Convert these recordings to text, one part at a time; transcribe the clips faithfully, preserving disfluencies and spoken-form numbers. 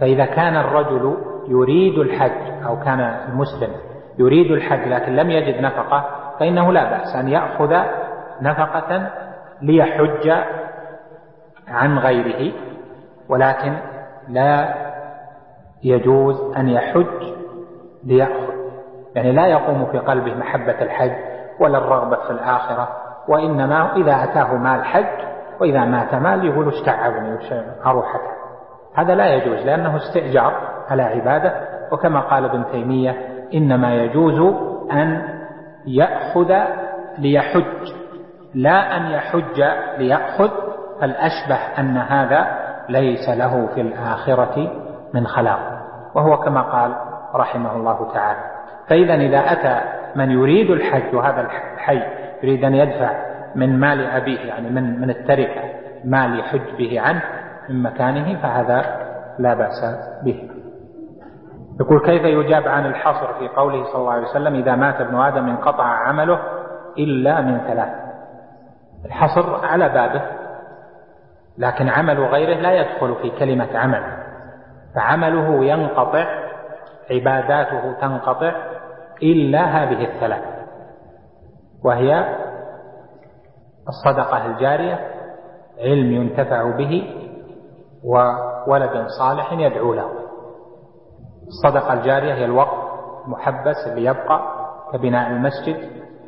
فإذا كان الرجل يريد الحج أو كان المسلم يريد الحج لكن لم يجد نفقة فإنه لا بأس أن يأخذ نفقة ليحج عن غيره، ولكن لا يجوز أن يحج ليأخذ، يعني لا يقوم في قلبه محبة الحج ولا الرغبة في الآخرة، وإنما إذا أتاه مال حج وإذا مات مال يقول اشتعبني أروحته، هذا لا يجوز لأنه استئجار على عبادة. وكما قال ابن تيمية إنما يجوز أن يأخذ ليحج لا أن يحج ليأخذ، فالأشبه أن هذا ليس له في الآخرة من خلاق، وهو كما قال رحمه الله تعالى. فإذا إذا أتى من يريد الحج وهذا الحي يريد أن يدفع من مال أبيه يعني من من التركة مال يحج به عنه من مكانه فهذا لا بأس به. يقول كيف يجاب عن الحصر في قوله صلى الله عليه وسلم إذا مات ابن آدم انقطع عمله إلا من ثلاث؟ الحصر على بابه، لكن عمل غيره لا يدخل في كلمة عمل، فعمله ينقطع، عباداته تنقطع إلا هذه الثلاث، وهي الصدقة الجارية، علم ينتفع به، وولد صالح يدعو له. الصدقة الجارية هي الوقف محبس اللي يبقى كبناء المسجد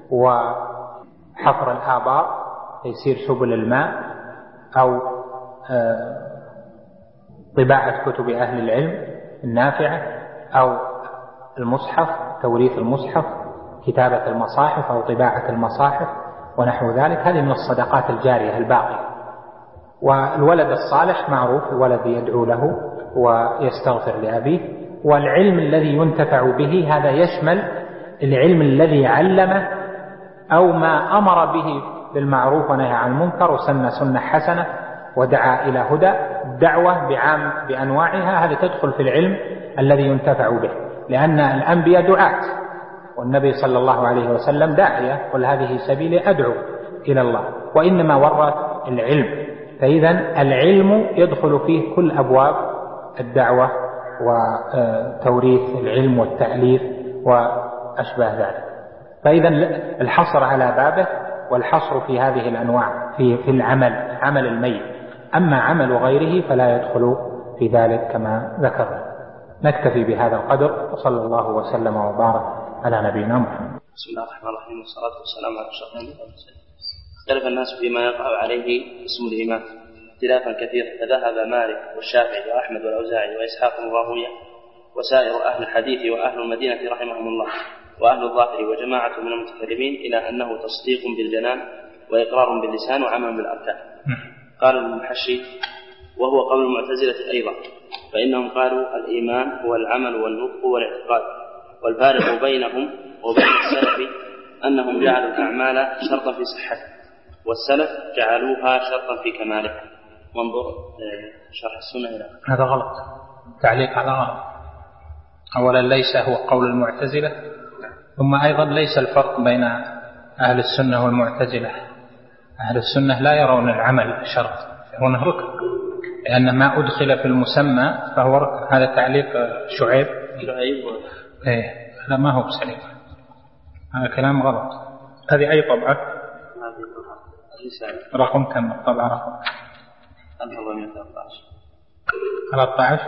وحفر الآبار يصير سبل الماء، أو طباعة كتب أهل العلم النافعة، أو المصحف توريث المصحف، كتابة المصاحف أو طباعة المصاحف ونحو ذلك، هذه من الصدقات الجارية الباقية. والولد الصالح معروف، الولد يدعو له ويستغفر لأبيه. والعلم الذي ينتفع به هذا يشمل العلم الذي علمه أو ما أمر به بالمعروف ونهى عن المنكر وسن سنة حسنة ودعا إلى هدى. الدعوة بعام بأنواعها هذه تدخل في العلم الذي ينتفع به، لأن الأنبياء دعاة والنبي صلى الله عليه وسلم داعية، قل هذه سبيلي أدعو إلى الله، وإنما ورث العلم. فإذا العلم يدخل فيه كل أبواب الدعوة وتوريث العلم والتأليف وأشباه ذلك. فإذا الحصر على بابه، والحصر في هذه الأنواع في في العمل عمل الميت، أما عمل غيره فلا يدخل في ذلك كما ذكرنا. نكتفي بهذا القدر، وصلى الله وسلم وبارك على نبينا محمد. بسم الله الرحمن الرحيم، والصلاة والسلام على أشرف الأنبياء والمرسلين. اختلف الناس فيما يقع عليه اسم الإمام اختلافا كثيرا، فذهب مالك والشافعي وأحمد والأوزاعي وإسحاق بن راهويه وسائر أهل الحديث وأهل المدينة رحمهم الله وأهل الظاهر وجماعة من المتكلمين إلى أنه تصديق بالجنان وإقرار باللسان وعمل بالأركان. قال المحشي وهو قول المعتزلة أيضا، فإنهم قالوا الإيمان هو العمل والنطق والاعتقاد، والفارق بينهم وبين السلف أنهم جعلوا الأعمال شرطا في صحته، والسلف جعلوها شرطا في كمالها. وانظر شرح السنة إلى هذا غلط، تعليق على غلط. أولا ليس هو قول المعتزلة، ثم أيضا ليس الفرق بين أهل السنة والمعتزلة. أهل السنة لا يرون العمل شرط، يرونه ركن، لأن ما أدخل في المسمى فهو ركن. هذا تعليق شعيب شعيب إيه، لا ما هو بسليم، هذا كلام غلط. هذه أي طبعة؟ رقم كم الطبعة؟ رقم ألف وأربعمائة ثلاثة عشر.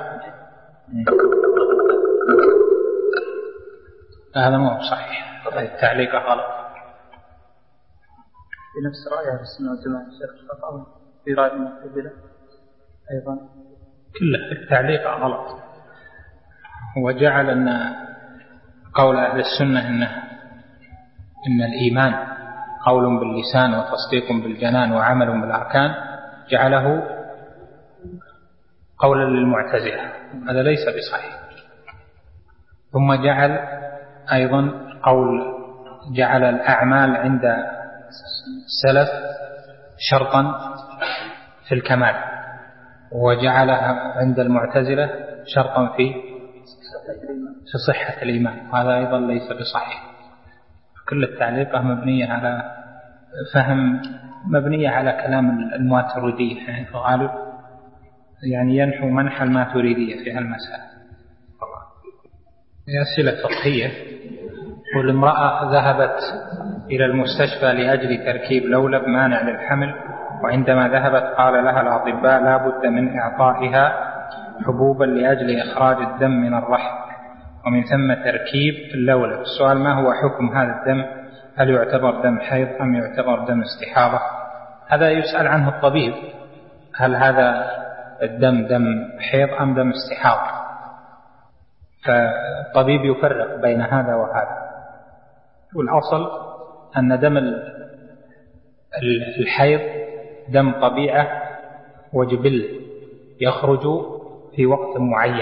هذا ما هو صحيح، التعليق غلط. في نفس رأي أهل السنة والجماعة الشيخ الخطأ في رأي المعتزلة أيضا كله التعليق غلط. وجعل أن قول أهل السنة إنه إن الإيمان قول باللسان وتصديق بالجنان وعمل بالأركان، جعله قولا للمعتزلة، هذا ليس بصحيح. ثم جعل أيضا قول جعل الأعمال عند السلف شرطا في الكمال، وجعلها عند المعتزلة شرطا في في صحة الإيمان، وهذا أيضا ليس بصحيح. كل التعليقة مبنية على فهم، مبنية على كلام الماتريدية يعني في الغالب، يعني ينحو منح الماتريدية في هالمسألة. هي أسئلة فقهية. والامرأة ذهبت إلى المستشفى لأجل تركيب لولب مانع للحمل، وعندما ذهبت قال لها الأطباء لا بد من إعطائها حبوبا لأجل إخراج الدم من الرحم، ومن ثم تركيب اللولب. السؤال: ما هو حكم هذا الدم؟ هل يعتبر دم حيض أم يعتبر دم استحاضة؟ هذا يسأل عنه الطبيب، هل هذا الدم دم حيض أم دم استحاضة؟ فالطبيب يفرق بين هذا وهذا. والأصل أن دم الحيض دم طبيعة وجبل يخرج في وقت معين،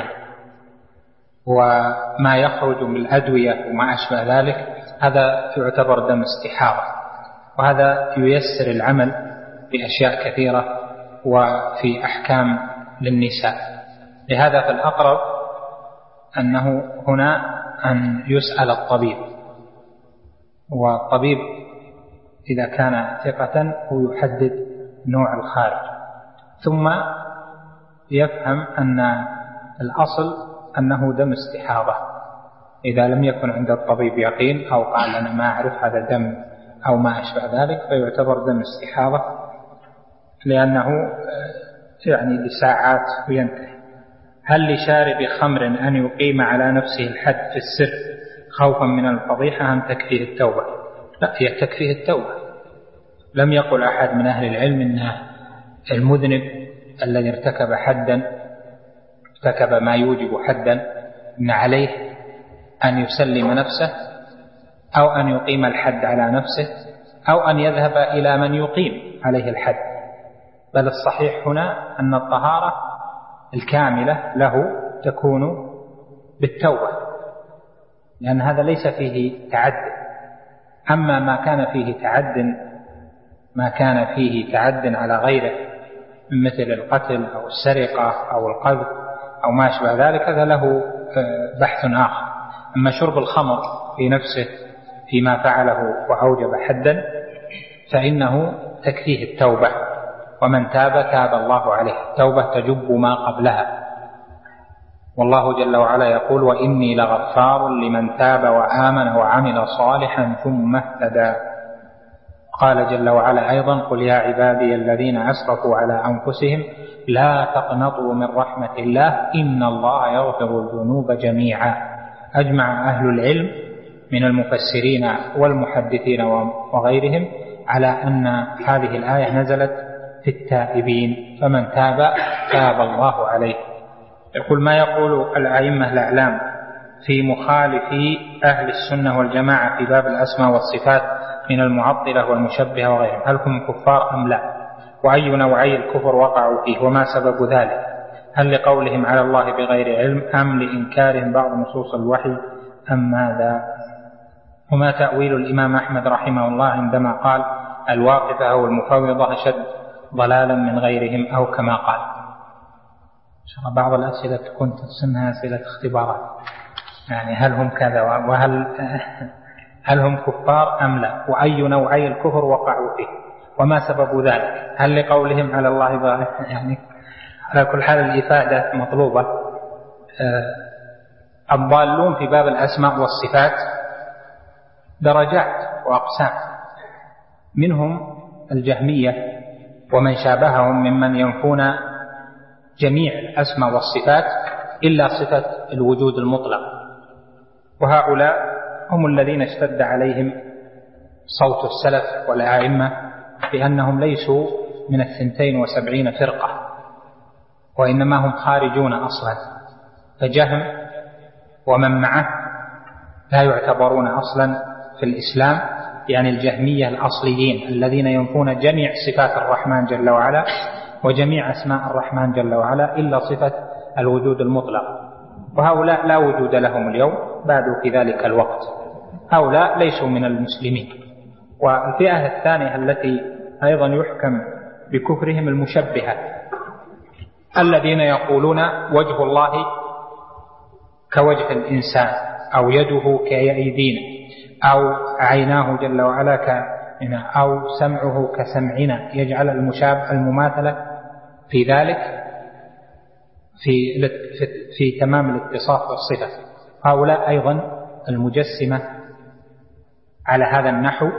وما يخرج من الأدوية وما أشبه ذلك هذا يعتبر دم استحاضة، وهذا ييسر العمل بأشياء كثيرة وفي أحكام للنساء. لهذا فالأقرب أنه هنا أن يسأل الطبيب، والطبيب إذا كان ثقة هو يحدد نوع الخارج، ثم يفهم أن الأصل أنه دم استحاضة. إذا لم يكن عند الطبيب يقين أو قال أنا ما أعرف هذا دم أو ما أشبه ذلك فيعتبر دم استحاضة، لأنه يعني لساعات وينتهي. هل لشارب خمر أن يقيم على نفسه الحد في السر خوفا من الفضيحة أم تكفيه التوبة؟ لا، هي تكفيه التوبة. لم يقل أحد من أهل العلم أن المذنب الذي ارتكب حدا ارتكب ما يوجب حدا أن عليه أن يسلم نفسه أو أن يقيم الحد على نفسه أو أن يذهب إلى من يقيم عليه الحد، بل الصحيح هنا أن الطهارة الكاملة له تكون بالتوبة، لأن هذا ليس فيه تعد. أما ما كان فيه تعد ما كان فيه تعد على غيره مثل القتل أو السرقة أو القذف أو ما أشبه ذلك هذا له بحث آخر. أما شرب الخمر في نفسه فيما فعله وأوجب حدا فإنه تكفيه التوبة، ومن تاب تاب الله عليه. التوبة تجب ما قبلها، والله جل وعلا يقول وإني لغفار لمن تاب وآمن وعمل صالحا ثم اهتدى. قال جل وعلا أيضا قل يا عبادي الذين أسرفوا على أنفسهم لا تقنطوا من رحمة الله إن الله يغفر الذنوب جميعا. أجمع أهل العلم من المفسرين والمحدثين وغيرهم على أن هذه الآية نزلت في التائبين، فمن تاب تاب الله عليه. يقول ما يقول الأئمة الأعلام في مخالفي أهل السنة والجماعة في باب الأسماء والصفات من المعطلة والمشبهة وغيرهم، هل هم كفار أم لا؟ وأي نوعي الكفر وقعوا فيه وما سبب ذلك؟ هل لقولهم على الله بغير علم أم لإنكارهم بعض نصوص الوحي أم ماذا؟ وما تأويل الإمام أحمد رحمه الله عندما قال الواقفة أو المفوضة أشد ضلالا من غيرهم أو كما قال؟ بعض الأسئلة تكون تسمها أسئلة اختبارات، يعني هل هم كذا وهل هل هم كفار أم لا؟ وأي نوعي الكفر وقعوا فيه وما سبب ذلك؟ هل لقولهم على الله بغير يعني على كل حال الإفادة مطلوبة. الضالون في باب الأسماء والصفات درجات وأقسام، منهم الجهمية ومن شابههم ممن ينفون جميع الأسماء والصفات إلا صفة الوجود المطلق، وهؤلاء هم الذين اشتد عليهم صوت السلف والأئمة بأنهم ليسوا من الثنتين وسبعين فرقة وإنما هم خارجون أصلا. فجهم ومن معه لا يعتبرون أصلا في الإسلام، يعني الجهمية الأصليين الذين ينفون جميع صفات الرحمن جل وعلا وجميع أسماء الرحمن جل وعلا إلا صفة الوجود المطلق، وهؤلاء لا وجود لهم اليوم، بادوا في ذلك الوقت، هؤلاء ليسوا من المسلمين. والفئة الثانية التي أيضا يحكم بكفرهم المشبهة الذين يقولون وجه الله كوجه الإنسان أو يده كأيدينا أو عيناه جل وعلا كعيننا أو سمعه كسمعنا، يجعل المشابه المماثلة في ذلك في في تمام الاتصاف والصفة. هؤلاء أيضا المجسمة على هذا النحو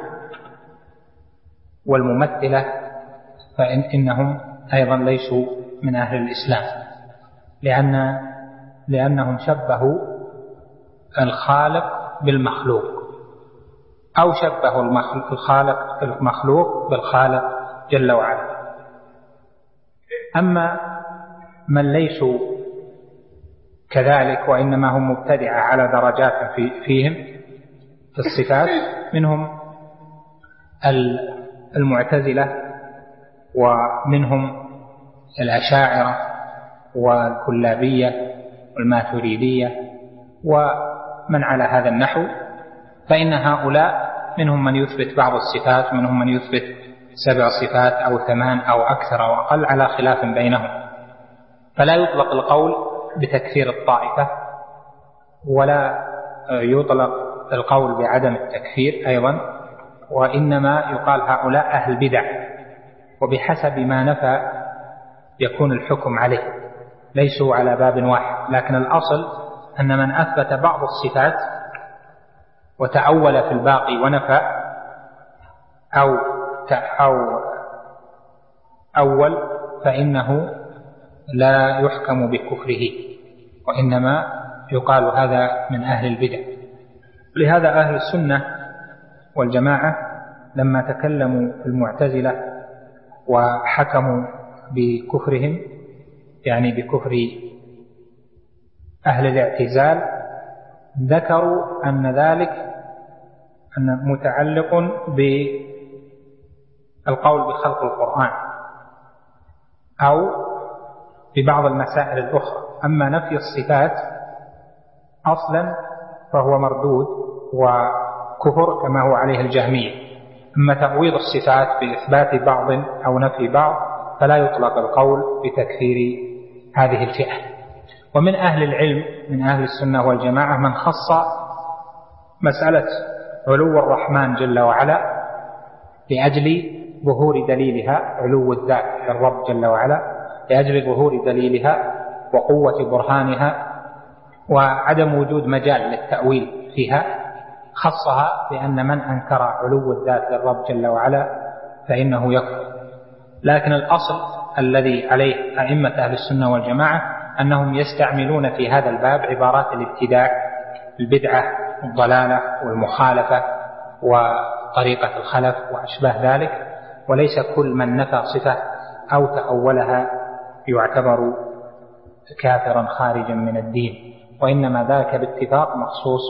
والممثلة فإنهم أيضا ليسوا من أهل الإسلام، لأن لأنهم شبهوا الخالق بالمخلوق، أو شبهوا الخالق المخلوق بالخالق جل وعلا. أما من ليسوا كذلك وإنما هم مبتدعة على درجات في فيهم في الصفات، منهم المعتزلة ومنهم الأشاعرة والكلابية والماتريدية ومن على هذا النحو، فإن هؤلاء منهم من يثبت بعض الصفات ومنهم من يثبت سبع صفات أو ثمان أو أكثر أو أقل على خلاف بينهم. فلا يطلق القول بتكفير الطائفة ولا يطلق القول بعدم التكفير أيضا، وإنما يقال هؤلاء أهل بدع، وبحسب ما نفى يكون الحكم عليه، ليسوا على باب واحد. لكن الأصل أن من أثبت بعض الصفات وتأول في الباقي ونفى أو أو أول فإنه لا يحكم بكفره، وإنما يقال هذا من أهل البدع. لهذا أهل السنة والجماعة لما تكلموا في المعتزلة وحكموا بكفرهم، يعني بكفر أهل الاعتزال، ذكروا أن ذلك أن متعلق بالقول بخلق القرآن أو ببعض المسائل الأخرى. أما نفي الصفات أصلا فهو مردود وكفر كما هو عليه الجهمية. أما تأويل الصفات بإثبات بعض أو نفي بعض فلا يطلق القول بتكفير هذه الفئة. ومن أهل العلم من أهل السنة والجماعة من خص مسألة علو الرحمن جل وعلا لأجل ظهور دليلها، علو الذات للرب جل وعلا لأجل ظهور دليلها وقوة برهانها وعدم وجود مجال للتأويل فيها، خصها بأن من أنكر علو الذات للرب جل وعلا فإنه يكفر. لكن الأصل الذي عليه أئمة أهل السنة والجماعة أنهم يستعملون في هذا الباب عبارات الابتداع، البدعة، الضلالة والمخالفة وطريقة الخلف وأشباه ذلك، وليس كل من نفى صفة أو تأولها يعتبر كافرا خارجا من الدين، وإنما ذاك باتفاق مخصوص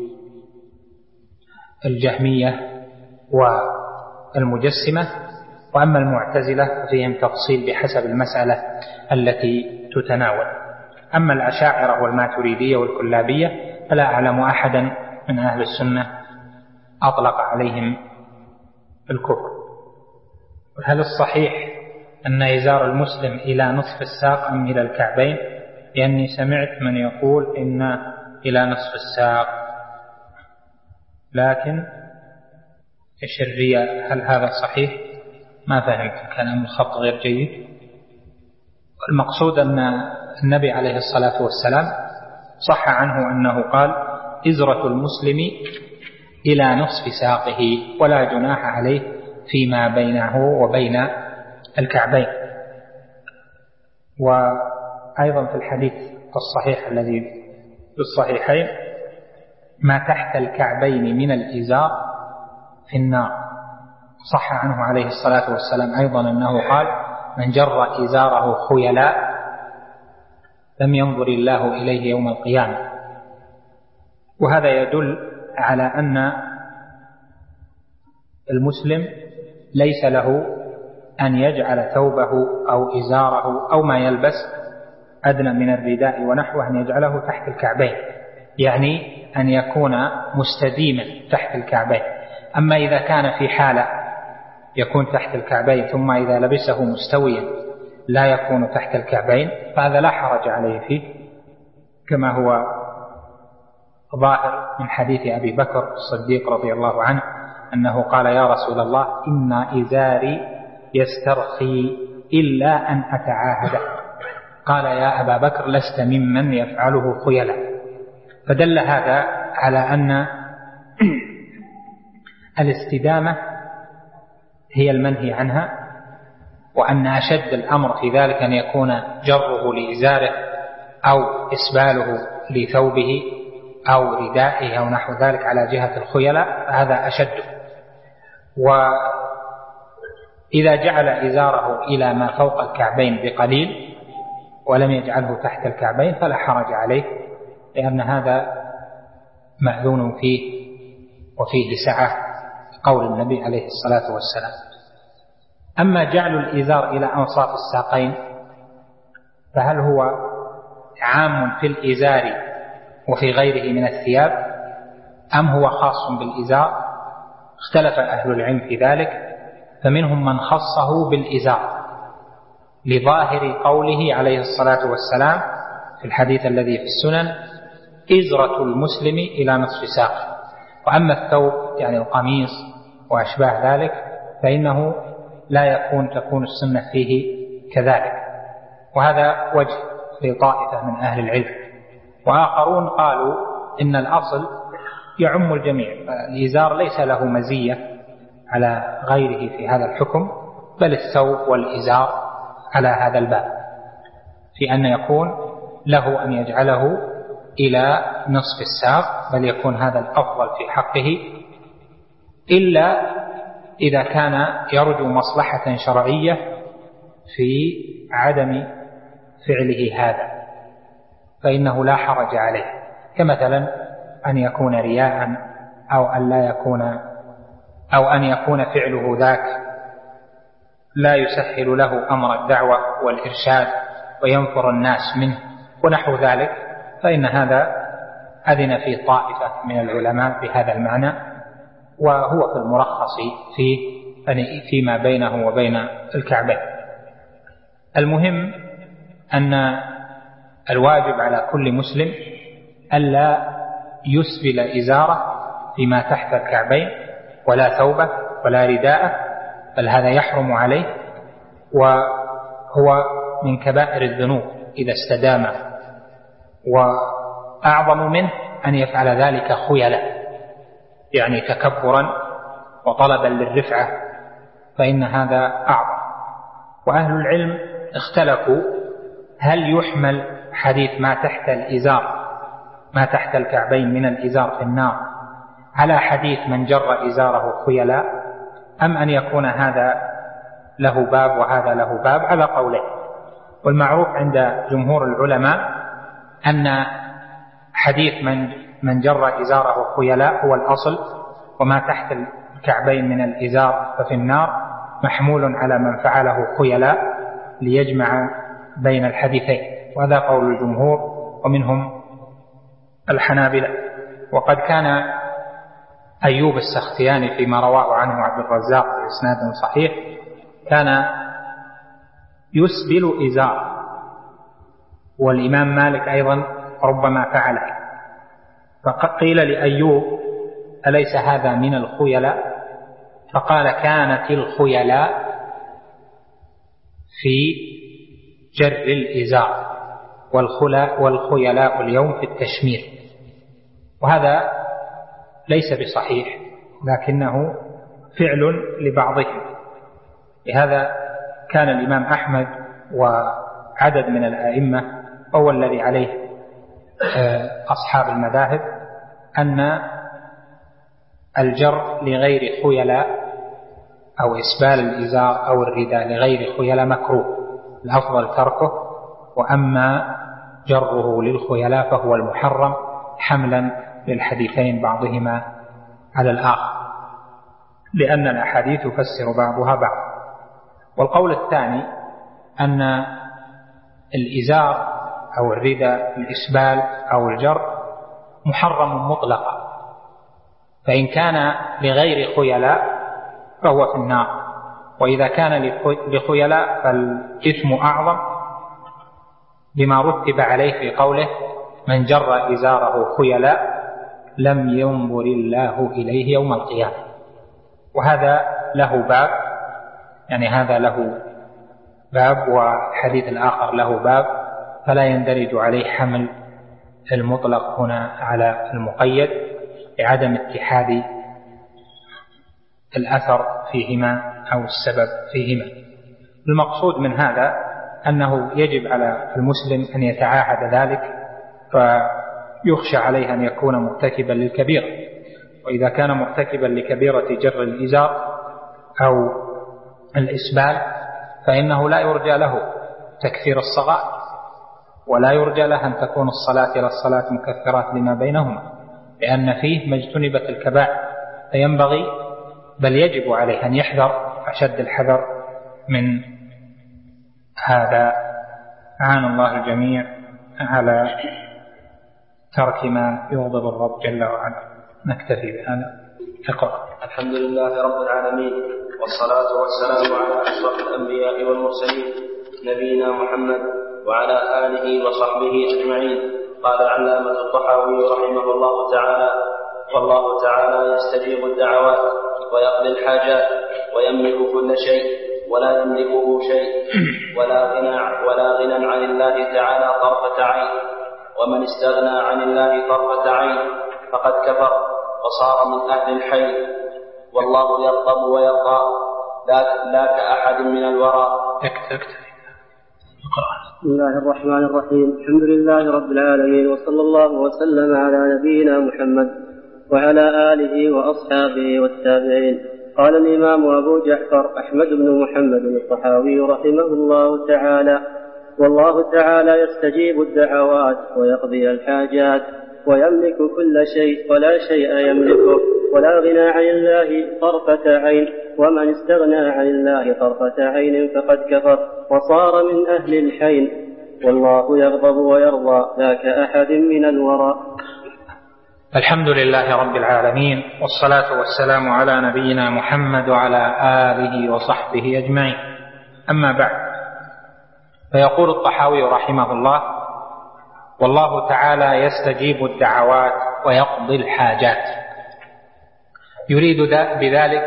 بالجهمية والمجسمة. وأما المعتزلة فيهم تفصيل بحسب المسألة التي تتناول. أما الأشاعرة والماتريدية والكلابية فلا أعلم أحدا من أهل السنة أطلق عليهم الكفر. هل الصحيح أن إزار المسلم إلى نصف الساق أم إلى الكعبين؟ لأني سمعت من يقول إن إلى نصف الساق، لكن الشرية هل هذا صحيح؟ ما فهمت، كلام الخط غير جيد. المقصود أن النبي عليه الصلاة والسلام صح عنه أنه قال إزرة المسلم إلى نصف ساقه ولا جناح عليه فيما بينه وبين الكعبين. وأيضا في الحديث الصحيح الذي في الصحيحين ما تحت الكعبين من الإزار في النار، صح عنه عليه الصلاة والسلام أيضا أنه قال من جر إزاره خيلاء لم ينظر الله إليه يوم القيامة. وهذا يدل على أن المسلم ليس له أن يجعل ثوبه أو إزاره أو ما يلبس أدنى من الرداء ونحوه أن يجعله تحت الكعبين، يعني أن يكون مستديما تحت الكعبين. أما إذا كان في حالة يكون تحت الكعبين ثم إذا لبسه مستويا لا يكون تحت الكعبين فهذا لا حرج عليه فيه، كما هو ظاهر من حديث أبي بكر الصديق رضي الله عنه أنه قال يا رسول الله إن إزاري يسترخي إلا أن أتعاهد، قال يا أبا بكر لست ممن يفعله خيلاء. فدل هذا على أن الاستدامة هي المنهي عنها، وأن أشد الأمر في ذلك أن يكون جره لإزاره أو إسباله لثوبه أو ردائه أو نحو ذلك على جهة الخيلاء، هذا أشد. وإذا جعل إزاره إلى ما فوق الكعبين بقليل ولم يجعله تحت الكعبين فلا حرج عليه، لأن هذا مأذون فيه وفيه سعة قول النبي عليه الصلاة والسلام. أما جعل الإزار إلى أنصاف الساقين فهل هو عام في الإزار وفي غيره من الثياب أم هو خاص بالإزار؟ اختلف أهل العلم في ذلك، فمنهم من خصه بالإزار لظاهر قوله عليه الصلاة والسلام في الحديث الذي في السنن: إزرة المسلم إلى نصف ساق. وأما الثوب يعني القميص وأشباه ذلك فإنه لا يكون تكون السنة فيه كذلك، وهذا وجه لطائفة من أهل العلم. وآخرون قالوا إن الأصل يعم الجميع، الإزار ليس له مزية على غيره في هذا الحكم، بل الثوب والإزار على هذا الباب في أن يكون له أن يجعله إلى نصف الساق، بل يكون هذا الأفضل في حقه، إلا إذا كان يرجو مصلحة شرعية في عدم فعله هذا فإنه لا حرج عليه، كمثلا أن يكون رياء أو أن لا يكون أو أن يكون فعله ذاك لا يسهل له أمر الدعوة والإرشاد وينفر الناس منه ونحو ذلك، فإن هذا أذن في طائفة من العلماء بهذا المعنى، وهو في المرخص فيه فيما بينه وبين الكعبين. المهم أن الواجب على كل مسلم ألا يسبل إزاره فيما تحت الكعبين ولا ثوبه ولا رداءه، بل هذا يحرم عليه، وهو من كبائر الذنوب إذا استدام. وأعظم منه أن يفعل ذلك خيلا، يعني تكبرا وطلبا للرفعة، فإن هذا أعظم. وأهل العلم اختلفوا هل يحمل حديث ما تحت الإزار ما تحت الكعبين من الإزار في النار على حديث من جر إزاره خيلاء، أم أن يكون هذا له باب وهذا له باب، على قولين. والمعروف عند جمهور العلماء أن حديث من من جر إزاره خيلاء هو الأصل، وما تحت الكعبين من الإزار ففي النار محمول على من فعله خيلاء ليجمع بين الحديثين، وهذا قول الجمهور ومنهم الحنابلة. وقد كان أيوب السختياني فيما رواه عنه عبد الرزاق بإسناد صحيح كان يسبل إزار، والإمام مالك أيضا ربما فعله. فقيل لأيوب أليس هذا من الخيلاء؟ فقال كانت الخيلاء في جر الإزار والخيلاء اليوم في التشمير، وهذا ليس بصحيح لكنه فعل لبعضهم. لهذا كان الإمام أحمد وعدد من الأئمة هو الذي عليه أصحاب المذاهب أن الجر لغير خيلاء أو إسبال الإزار أو الرداء لغير خيلاء مكروه، الأفضل تركه، وأما جره للخيلاء فهو المحرم حملا للحديثين بعضهما على الآخر، لأن الأحاديث تفسر بعضها بعض. والقول الثاني أن الإزار أو الرداء الإسبال أو الجر محرم مطلقا، فإن كان لغير خيلاء فهو في النار، وإذا كان لخيلاء فالإثم أعظم بما رتب عليه في قوله من جر إزاره خيلاء لم ينظر الله إليه يوم القيامة. وهذا له باب، يعني هذا له باب وحديث الآخر له باب، فلا يندرج عليه حمل المطلق هنا على المقيد لعدم اتحاد الأثر فيهما أو السبب فيهما. المقصود من هذا أنه يجب على المسلم أن يتعاهد ذلك، فيخشى عليه أن يكون مرتكبا للكبيرة، وإذا كان مرتكبا لكبيرة جر الإزار أو الإسبال فإنه لا يرجى له تكفير الصغائر، ولا يرجى له أن تكون الصلاة إلى الصلاة مكفرات لما بينهما، لأن فيه ما اجتنبت الكبائر، فينبغي بل يجب عليه أن يحذر أشد الحذر من هذا. أعان الله الجميع على ترك ما يغضب الرب جل وعلا. نكتفي بهذا. اقرأ. الحمد لله رب العالمين، والصلاة والسلام على أشرف الأنبياء والمرسلين نبينا محمد وعلى آله وصحبه أجمعين. قال العلامة الطحاوي رحمه الله تعالى: والله تعالى يستجيب الدعوات ويقضي الحاجات ويملك كل شيء ولا يملكه شيء ولا غنى ولا غنى عن الله تعالى طرفة عين، ومن استغنى عن الله طرفة عين فقد كفر وصار من أهل الحي، والله يغضب ويرضى لا كأحد من الورى. بسم الله الرحمن الرحيم. الحمد لله رب العالمين، وصلى الله وسلم على نبينا محمد وعلى آله وأصحابه والتابعين. قال الإمام أبو جعفر أحمد بن محمد الطحاوي رحمه الله تعالى: والله تعالى يستجيب الدعوات ويقضي الحاجات ويملك كل شيء ولا شيء يملكه ولا غنى عن الله طرفة عين، ومن استغنى عن الله طرفة عين فقد كفر وصار من أهل الحين، والله يغضب ويرضى لا كأحد من الورى. الحمد لله رب العالمين، والصلاة والسلام على نبينا محمد وعلى آله وصحبه أجمعين. أما بعد، فيقول الطحاوي رحمه الله: والله تعالى يستجيب الدعوات ويقضي الحاجات. يريد بذلك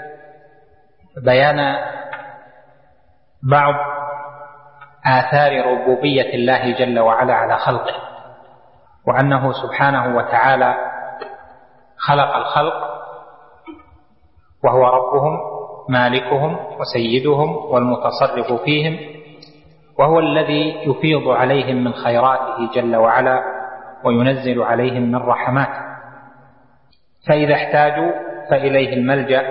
بيان بعض آثار ربوبية الله جل وعلا على خلقه، وأنه سبحانه وتعالى خلق الخلق وهو ربهم مالكهم وسيدهم والمتصرف فيهم، وهو الذي يفيض عليهم من خيراته جل وعلا وينزل عليهم من رحماته، فإذا احتاجوا فإليه الملجأ.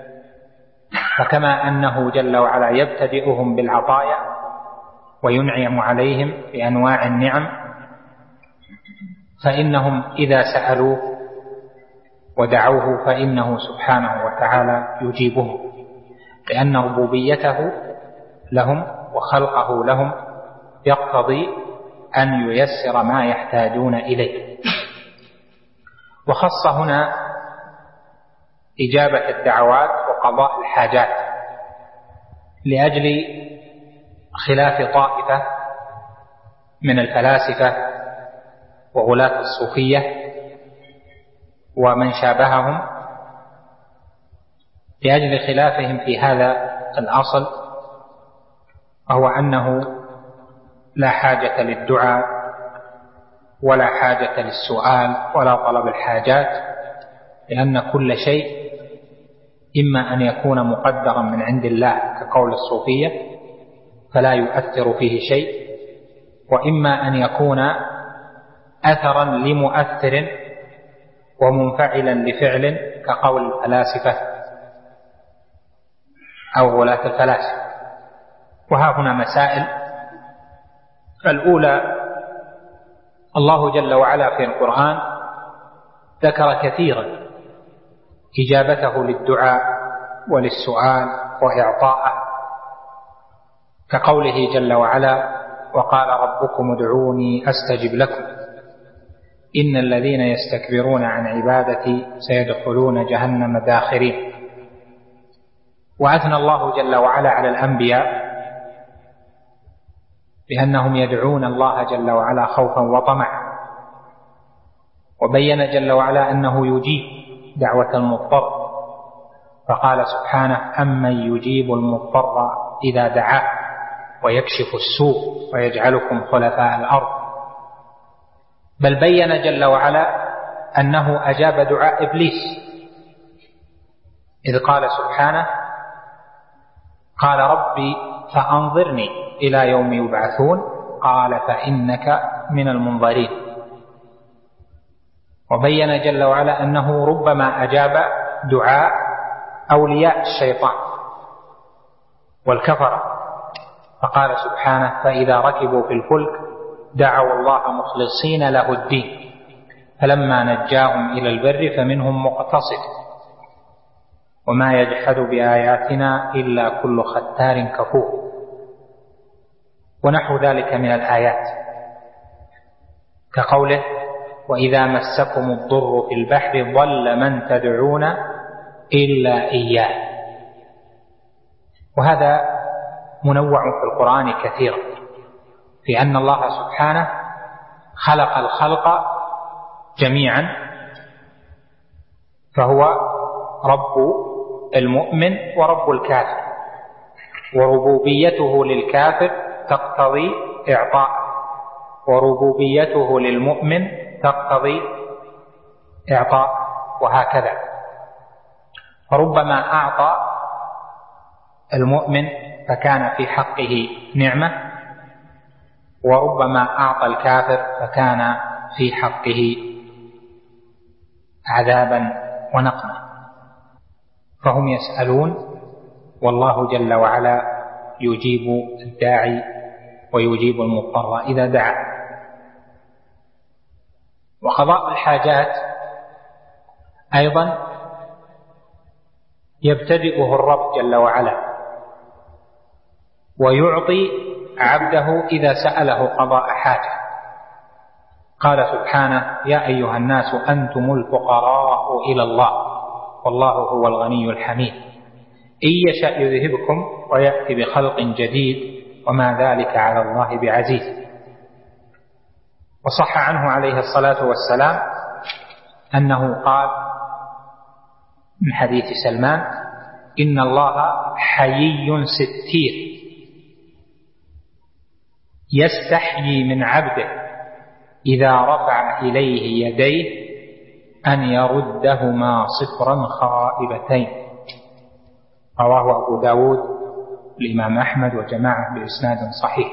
فكما أنه جل وعلا يبتدئهم بالعطايا وينعم عليهم بأنواع النعم، فإنهم إذا سألوه ودعوه فإنه سبحانه وتعالى يجيبهم، لأن ربوبيته لهم وخلقه لهم يقتضي أن ييسر ما يحتاجون إليه. وخص هنا إجابة الدعوات وقضاء الحاجات لأجل خلاف طائفة من الفلاسفة وغلاة الصوفية ومن شابههم، لأجل خلافهم في هذا الأصل، وهو أنه لا حاجة للدعاء ولا حاجة للسؤال ولا طلب الحاجات، لأن كل شيء إما أن يكون مقدرا من عند الله كقول الصوفية فلا يؤثر فيه شيء، وإما أن يكون أثرا لمؤثر ومنفعلا لفعل كقول الفلاسفة أو غلاة الفلاسفة. وها هنا مسائل. فالأولى: الله جل وعلا في القرآن ذكر كثيرا إجابته للدعاء وللسؤال وإعطاءه، كقوله جل وعلا: وقال ربكم ادعوني أستجب لكم إن الذين يستكبرون عن عبادتي سيدخلون جهنم داخرين. وأثنى الله جل وعلا على الأنبياء بأنهم يدعون الله جل وعلا خوفا وطمعا، وبين جل وعلا أنه يجيب دعوة المضطر، فقال سبحانه: أمن يجيب المضطر إذا دعاه ويكشف السوء ويجعلكم خلفاء الأرض. بل بين جل وعلا أنه أجاب دعاء إبليس إذ قال سبحانه: قال ربي فأنظرني إلى يوم يبعثون قال فإنك من المنظرين. وبين جل وعلا أنه ربما أجاب دعاء أولياء الشيطان والكفرة، فقال سبحانه: فإذا ركبوا في الفلك دعوا الله مخلصين له الدين فلما نجاهم إلى البر فمنهم مقتصد وما يجحد بآياتنا إلا كل ختار كفور، ونحو ذلك من الآيات، كقوله: وإذا مسكم الضر في البحر ضل من تدعون إلا إياه. وهذا منوع في القرآن كثيرا في أن الله سبحانه خلق الخلق جميعا، فهو رب المؤمن ورب الكافر، وربوبيته للكافر تقتضي إعطاء، وربوبيته للمؤمن تقتضي إعطاء، وهكذا. فربما أعطى المؤمن فكان في حقه نعمة، وربما أعطى الكافر فكان في حقه عذابا ونقمة. فهم يسألون والله جل وعلا يجيب الداعي ويجيب المضطر إذا دعا. وقضاء الحاجات أيضا يبتدئه الرب جل وعلا ويعطي عبده إذا سأله قضاء حاجة. قال سبحانه: يا أيها الناس أنتم الفقراء إلى الله والله هو الغني الحميد إن يشأ يذهبكم ويأتي بخلق جديد وما ذلك على الله بعزيز. وصح عنه عليه الصلاة والسلام أنه قال من حديث سلمان: إن الله حيي ستير يستحيي من عبده إذا رفع إليه يديه أن يردهما صفرا خائبتين. رواه أبو داود الإمام أحمد وجماعة بإسناد صحيح.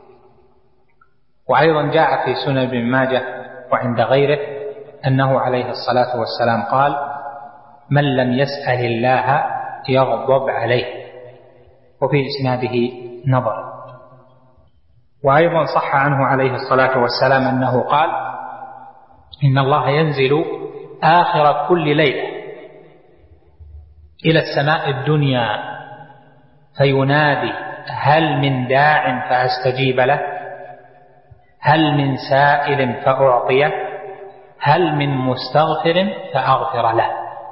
وأيضا جاء في سنن ابن ماجه وعند غيره أنه عليه الصلاة والسلام قال: من لم يسأل الله يغضب عليه، وفي إسناده نظر. وأيضا صح عنه عليه الصلاة والسلام أنه قال: إن الله ينزل آخر كل ليلة إلى السماء الدنيا فينادي: هل من داع فأستجيب له؟ هل من سائل فأعطيه؟ هل من مستغفر فأغفر له؟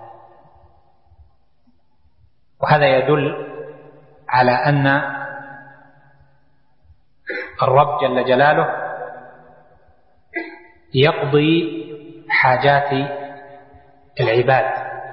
وهذا يدل على أن الرب جل جلاله يقضي حاجات العباد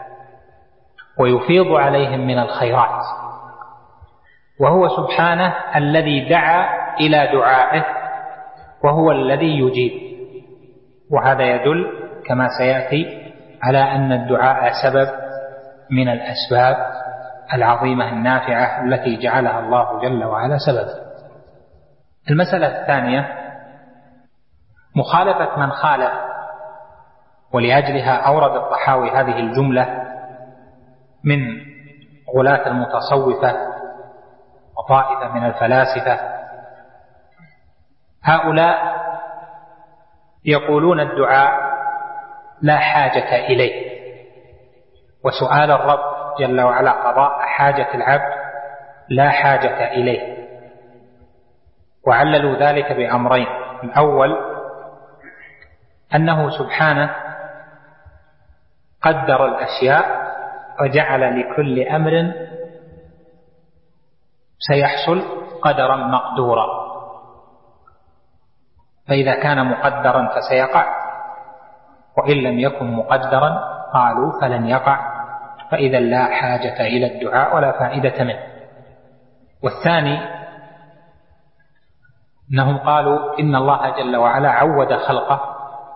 ويفيض عليهم من الخيرات، وهو سبحانه الذي دعا إلى دعائه وهو الذي يجيب. وهذا يدل كما سيأتي على أن الدعاء سبب من الأسباب العظيمة النافعة التي جعلها الله جل وعلا سببا. المسألة الثانية مخالفة من خالف، ولأجلها أورد الطحاوي هذه الجملة من غلاة المتصوفة وطائفة من الفلاسفة. هؤلاء يقولون الدعاء لا حاجة إليه، وسؤال الرب جل وعلا قضاء حاجة العبد لا حاجة إليه. وعللوا ذلك بأمرين: الأول أنه سبحانه قدر الأشياء وجعل لكل أمر سيحصل قدرا مقدورا، فإذا كان مقدرا فسيقع، وإن لم يكن مقدرا قالوا فلن يقع، فإذا لا حاجة إلى الدعاء ولا فائدة منه. والثاني أنهم قالوا إن الله جل وعلا عود خلقه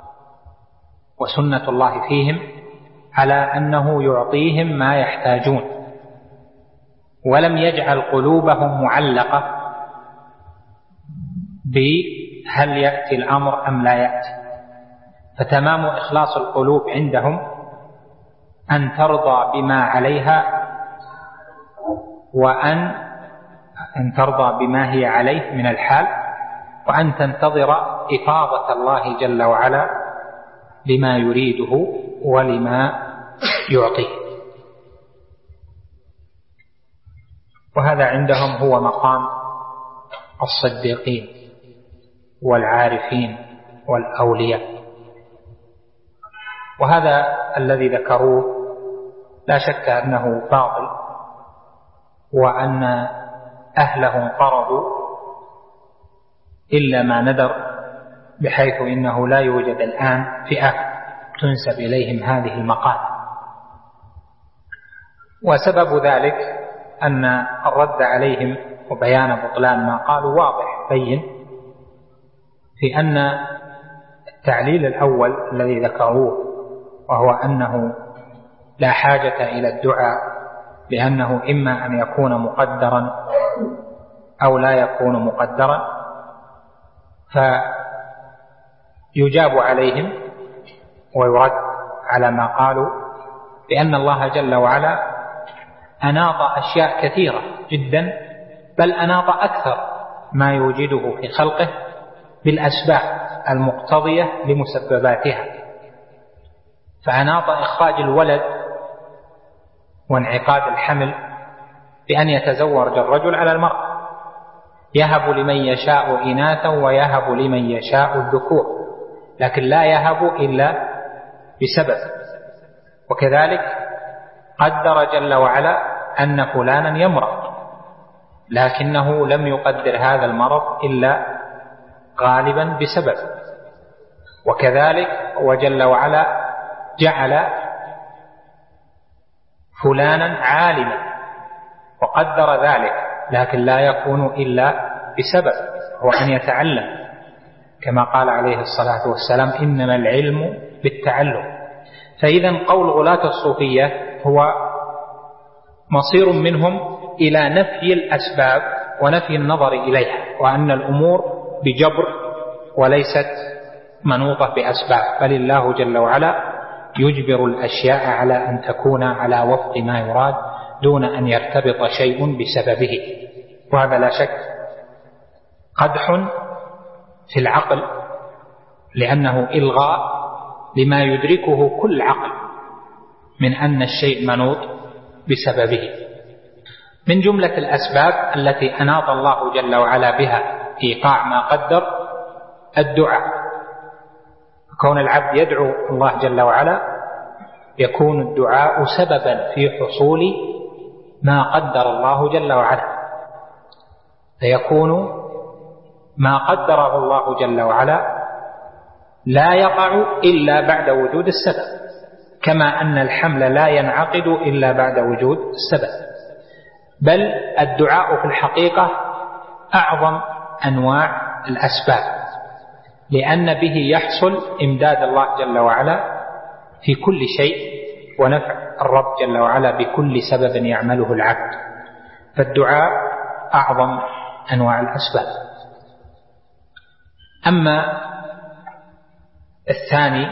وسنة الله فيهم على أنه يعطيهم ما يحتاجون، ولم يجعل قلوبهم معلقة بهل يأتي الأمر أم لا يأتي. فتمام إخلاص القلوب عندهم أن ترضى بما عليها، وأن أن ترضى بما هي عليه من الحال، وأن تنتظر إفاضة الله جل وعلا لما يريده ولما يعطيه. وهذا عندهم هو مقام الصديقين والعارفين والأولياء. وهذا الذي ذكروه لا شك أنه باطل، وأن أهله انقرضوا إلا ما ندر، بحيث إنه لا يوجد الآن فئة تنسب إليهم هذه المقالة. وسبب ذلك أن الرد عليهم وبيان بطلان ما قالوا واضح بين، في أن التعليل الأول الذي ذكروه، وهو أنه لا حاجة إلى الدعاء لأنه إما أن يكون مقدرا أو لا يكون مقدرا، فيجاب عليهم ويرد على ما قالوا بأن الله جل وعلا أناط أشياء كثيرة جدا، بل أناط أكثر ما يوجده في خلقه بالأسباب المقتضية لمسبباتها. فأناط إخراج الولد وانعقاد الحمل بأن يتزوج الرجل على المرأة، يهب لمن يشاء إناثا ويهب لمن يشاء الذكور، لكن لا يهب إلا بسبب. وكذلك قدر جل وعلا أن فلانا يمرض، لكنه لم يقدر هذا المرض إلا غالبا بسبب. وكذلك وجل وعلا جعل فلانا عالما وقدر ذلك، لكن لا يكون إلا بسبب، هو أن يتعلم، كما قال عليه الصلاة والسلام إنما العلم بالتعلم. فإذا قول غلاة الصوفية هو مصير منهم إلى نفي الأسباب ونفي النظر إليها، وأن الأمور بجبر وليست منوطة بأسباب، بل الله جل وعلا يجبر الأشياء على أن تكون على وفق ما يراد دون أن يرتبط شيء بسببه. وهذا لا شك قدح في العقل، لأنه إلغاء لما يدركه كل عقل من أن الشيء منوط بسببه. من جملة الأسباب التي أناط الله جل وعلا بها إيقاع ما قدر الدعاء. كون العبد يدعو الله جل وعلا يكون الدعاء سببا في حصول ما قدر الله جل وعلا، فيكون ما قدره الله جل وعلا لا يقع إلا بعد وجود السبب، كما أن الحمل لا ينعقد إلا بعد وجود السبب. بل الدعاء في الحقيقة أعظم أنواع الأسباب، لأن به يحصل إمداد الله جل وعلا في كل شيء ونفع الرب جل وعلا بكل سبب يعمله العبد. فالدعاء أعظم أنواع الأسباب. أما الثاني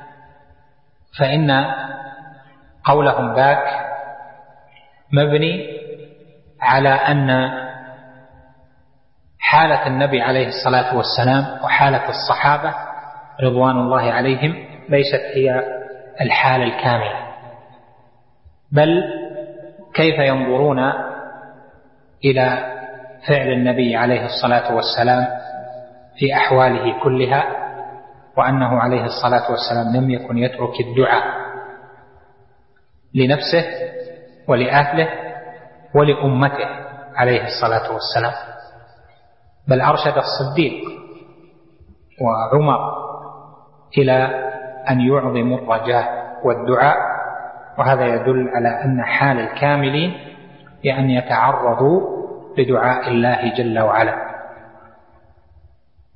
فإن قولهم ذاك مبني على أن حالة النبي عليه الصلاة والسلام وحالة الصحابة رضوان الله عليهم ليست هي الحالة الكاملة، بل كيف ينظرون إلى فعل النبي عليه الصلاة والسلام في أحواله كلها، وأنه عليه الصلاة والسلام لم يكن يترك الدعاء لنفسه ولأهله ولأمته عليه الصلاة والسلام، بل أرشد الصديق وعمر إلى أن يعظموا الرجاء والدعاء. وهذا يدل على أن حال الكاملين هي يعني أن يتعرضوا لدعاء الله جل وعلا. أما الثالث فإن قولهم ذاك مبني على أن حالة النبي عليه الصلاة والسلام وحالة الصحابة رضوان الله عليهم ليست هي الحالة الكاملة، بل كيف ينظرون إلى فعل النبي عليه الصلاة والسلام في أحواله كلها، وأنه عليه الصلاة والسلام لم يكن يترك الدعاء لنفسه ولأهله ولأمته عليه الصلاة والسلام، بل أرشد الصديق وعمر إلى أن يعظموا الرجاء والدعاء. وهذا يدل على أن حال الكاملين يعني أن يتعرضوا لدعاء الله جل وعلا.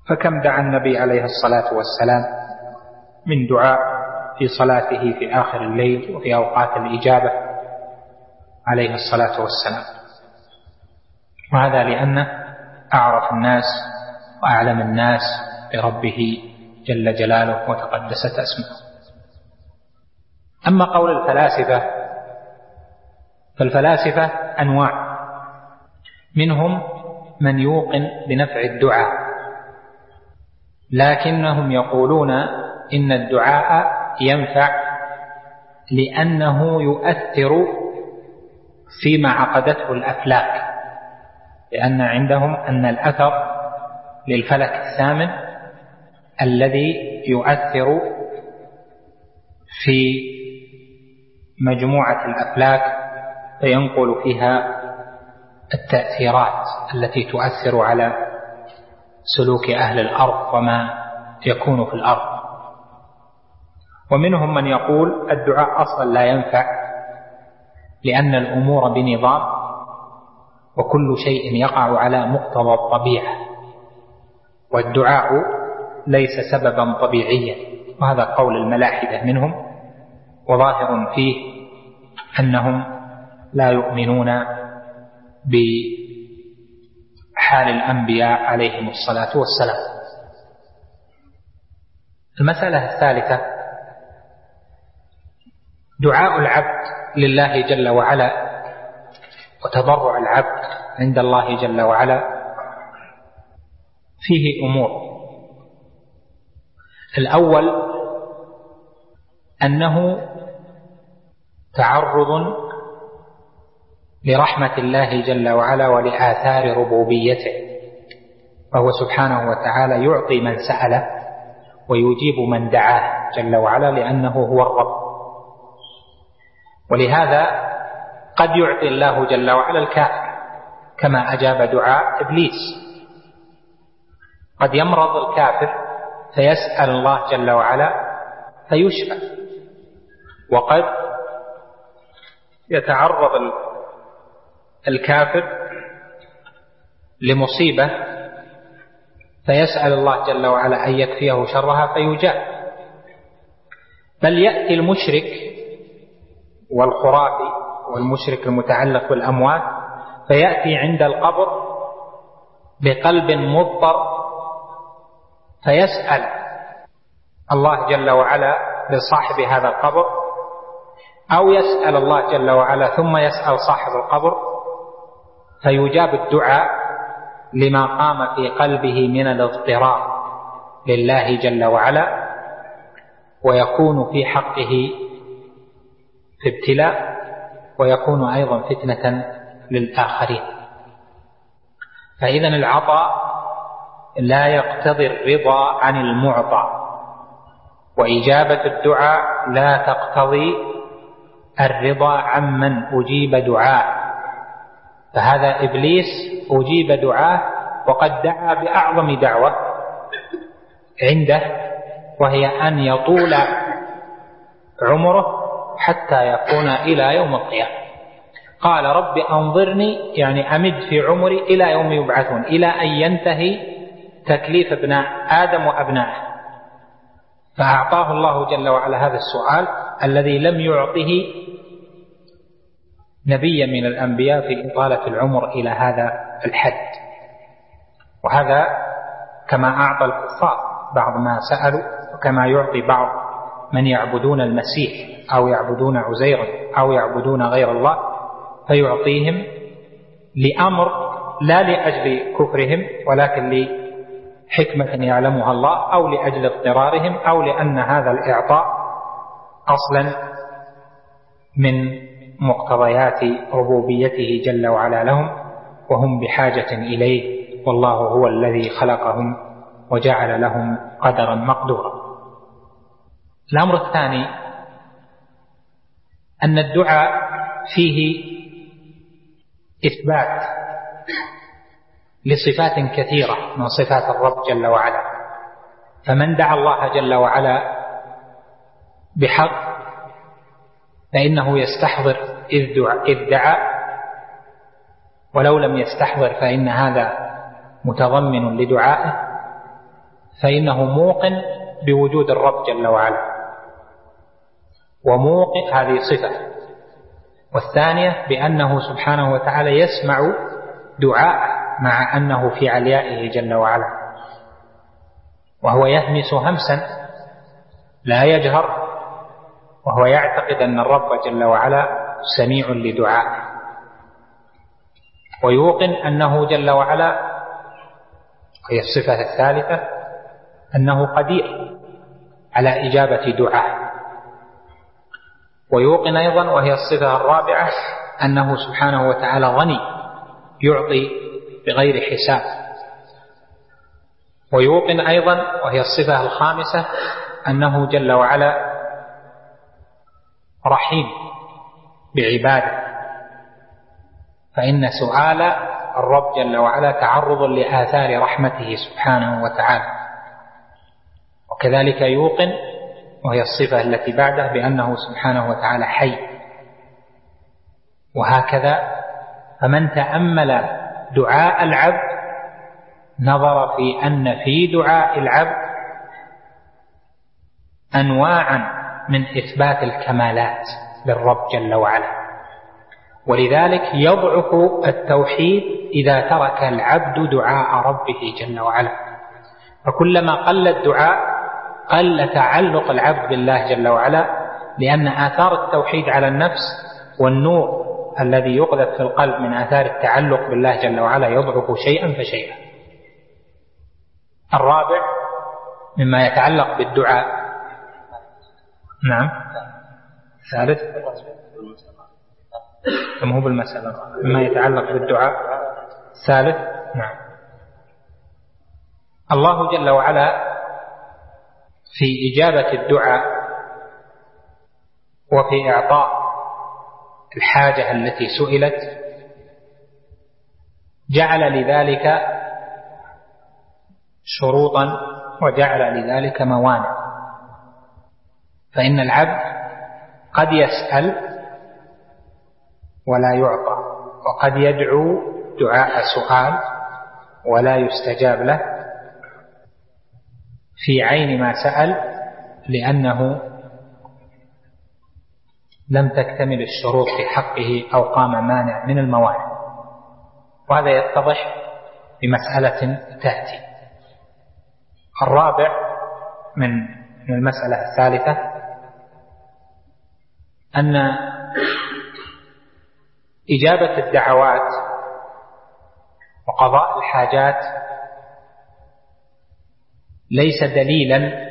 فكم دعا النبي عليه الصلاة والسلام من دعاء في صلاته في آخر الليل وفي أوقات الإجابة عليه الصلاة والسلام، وهذا لأنه أعرف الناس وأعلم الناس بربه جل جلاله وتقدست أسماؤه. أما قول الفلاسفة فالفلاسفة أنواع، منهم من يوقن بنفع الدعاء، لكنهم يقولون إن الدعاء ينفع لأنه يؤثر فيما عقدته الأفلاك، لأن عندهم أن الأثر للفلك الثامن الذي يؤثر في مجموعة الأفلاك فينقل فيها التأثيرات التي تؤثر على سلوك أهل الأرض وما يكون في الأرض. ومنهم من يقول الدعاء أصلا لا ينفع لأن الأمور بنظام وكل شيء يقع على مقتضى الطبيعة، والدعاء ليس سببا طبيعيا، وهذا قول الملاحدة منهم، وظاهر فيه أنهم لا يؤمنون بحال الأنبياء عليهم الصلاة والسلام. المسألة الثالثة دعاء العبد لله جل وعلا وتضرع العبد عند الله جل وعلا فيه أمور. الأول أنه تعرض لرحمة الله جل وعلا ولآثار ربوبيته، وهو سبحانه وتعالى يعطي من سأله ويجيب من دعاه جل وعلا لأنه هو الرب. ولهذا قد يعطي الله جل وعلا الكافر كما أجاب دعاء إبليس، قد يمرض الكافر فيسأل الله جل وعلا فيشفى، وقد يتعرض الكافر لمصيبة فيسأل الله جل وعلا أن يكفيه شرها فيجاب. بل يأتي المشرك والخرافي والمشرك المتعلق بالأموات فيأتي عند القبر بقلب مضطر فيسأل الله جل وعلا لصاحب هذا القبر، أو يسأل الله جل وعلا ثم يسأل صاحب القبر فيجاب الدعاء لما قام في قلبه من الاضطرار لله جل وعلا، ويكون في حقه في ابتلاء، ويكون أيضا فتنة للآخرين. فإذا العطاء لا يقتضي الرضا عن المعطى، وإجابة الدعاء لا تقتضي الرضا عمن أجيب دعاء. فهذا إبليس أجيب دعاء وقد دعا بأعظم دعوة عنده، وهي أن يطول عمره حتى يكون إلى يوم القيامة. قال رب أنظرني، يعني أمد في عمري إلى يوم يبعثون، إلى أن ينتهي تكليف ابناء آدم وأبنائه. فأعطاه الله جل وعلا هذا السؤال الذي لم يعطه نبيا من الأنبياء في إطالة العمر إلى هذا الحد. وهذا كما أعطى الكفار بعض ما سألوا، وكما يعطي بعض من يعبدون المسيح أو يعبدون عزيرا أو يعبدون غير الله، فيعطيهم لأمر لا لأجل كفرهم ولكن لحكمة يعلمها الله، أو لأجل اضطرارهم، أو لأن هذا الإعطاء أصلا من مقتضيات ربوبيته جل وعلا لهم، وهم بحاجة إليه، والله هو الذي خلقهم وجعل لهم قدرا مقدورا. الأمر الثاني أن الدعاء فيه إثبات لصفات كثيرة من صفات الرب جل وعلا، فمن دعا الله جل وعلا بحق فإنه يستحضر إذ دعا، ولو لم يستحضر فإن هذا متضمن لدعائه. فإنه موقن بوجود الرب جل وعلا، وموقن هذه صفة. والثانية بأنه سبحانه وتعالى يسمع دعاءه مع أنه في عليائه جل وعلا، وهو يهمس همسا لا يجهر، وهو يعتقد أن الرب جل وعلا سميع لدعائه، ويوقن أنه جل وعلا، وهي الصفة الثالثة، أنه قدير على إجابة دعائه. ويوقن أيضا، وهي الصفة الرابعة، أنه سبحانه وتعالى غني يعطي بغير حساب. ويوقن أيضا، وهي الصفة الخامسة، أنه جل وعلا رحيم بعباده، فإن سؤال الرب جل وعلا تعرض لآثار رحمته سبحانه وتعالى. وكذلك يوقن، وهي الصفة التي بعده، بأنه سبحانه وتعالى حي. وهكذا فمن تأمل دعاء العبد نظر في أن في دعاء العبد أنواعا من إثبات الكمالات للرب جل وعلا، ولذلك يضعف التوحيد إذا ترك العبد دعاء ربه جل وعلا. فكلما قل الدعاء قل تعلق العبد بالله جل وعلا، لأن آثار التوحيد على النفس والنور الذي يقذف في القلب من آثار التعلق بالله جل وعلا يضعف شيئا فشيئا. الرابع مما يتعلق بالدعاء، نعم ثالث كما هو بالمسألة، مما يتعلق بالدعاء ثالث، نعم الله جل وعلا في إجابة الدعاء وفي إعطاء الحاجة التي سئلت جعل لذلك شروطا وجعل لذلك موانع. فإن العبد قد يسأل ولا يعطى، وقد يدعو دعاء سؤال ولا يستجاب له في عين ما سأل، لأنه لم تكتمل الشروط في حقه أو قام مانع من الموانع. وهذا يتضح بمسألة تأتي. الرابع من المسألة الثالثة أن إجابة الدعوات وقضاء الحاجات ليس دليلا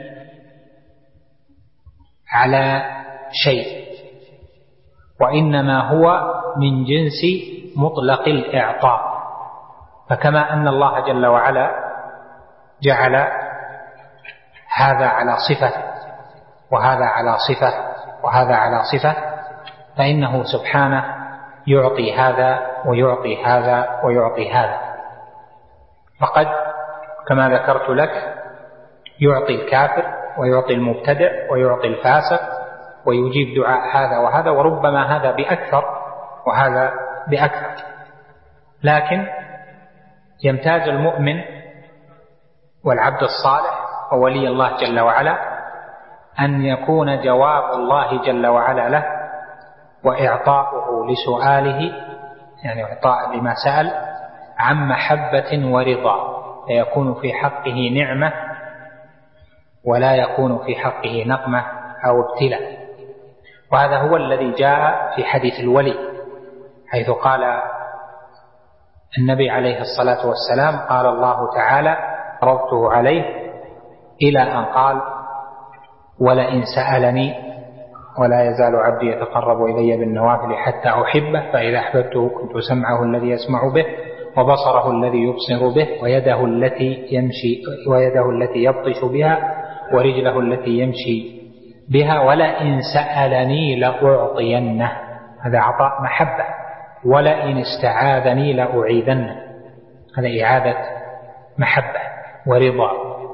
على شيء، وإنما هو من جنس مطلق الإعطاء. فكما أن الله جل وعلا جعل هذا على صفة وهذا على صفة وهذا على صفة، فإنه سبحانه يعطي هذا ويعطي هذا ويعطي هذا. فقد كما ذكرت لك يعطي الكافر ويعطي المبتدع ويعطي الفاسق ويجيب دعاء هذا وهذا، وربما هذا بأكثر وهذا بأكثر. لكن يمتاز المؤمن والعبد الصالح وولي الله جل وعلا أن يكون جواب الله جل وعلا له وإعطاؤه لسؤاله، يعني إعطاء لما سأل، عن محبة ورضا، فيكون في حقه نعمة ولا يكون في حقه نقمة أو ابتلاء. وهذا هو الذي جاء في حديث الولي، حيث قال النبي عليه الصلاة والسلام: قال الله تعالى: عرضته عليه، إلى أن قال: ولئن سألني ولا يزال عبدي يتقرب إلي بالنوافل حتى أحبه، فإذا أحببته كنت سمعه الذي يسمع به وبصره الذي يبصر به ويده التي يمشي ويده التي يبطش بها ورجله التي يمشي بها، ولئن سألني لأعطينه. هذا عطاء محبة. ولئن استعاذني لأعيذنه، هذا إعادة محبة ورضا.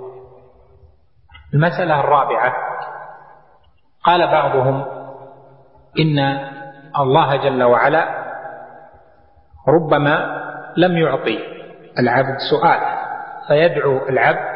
المسألة الرابعة، قال بعضهم إن الله جل وعلا ربما لم يعطي العبد سؤال، فيدعو العبد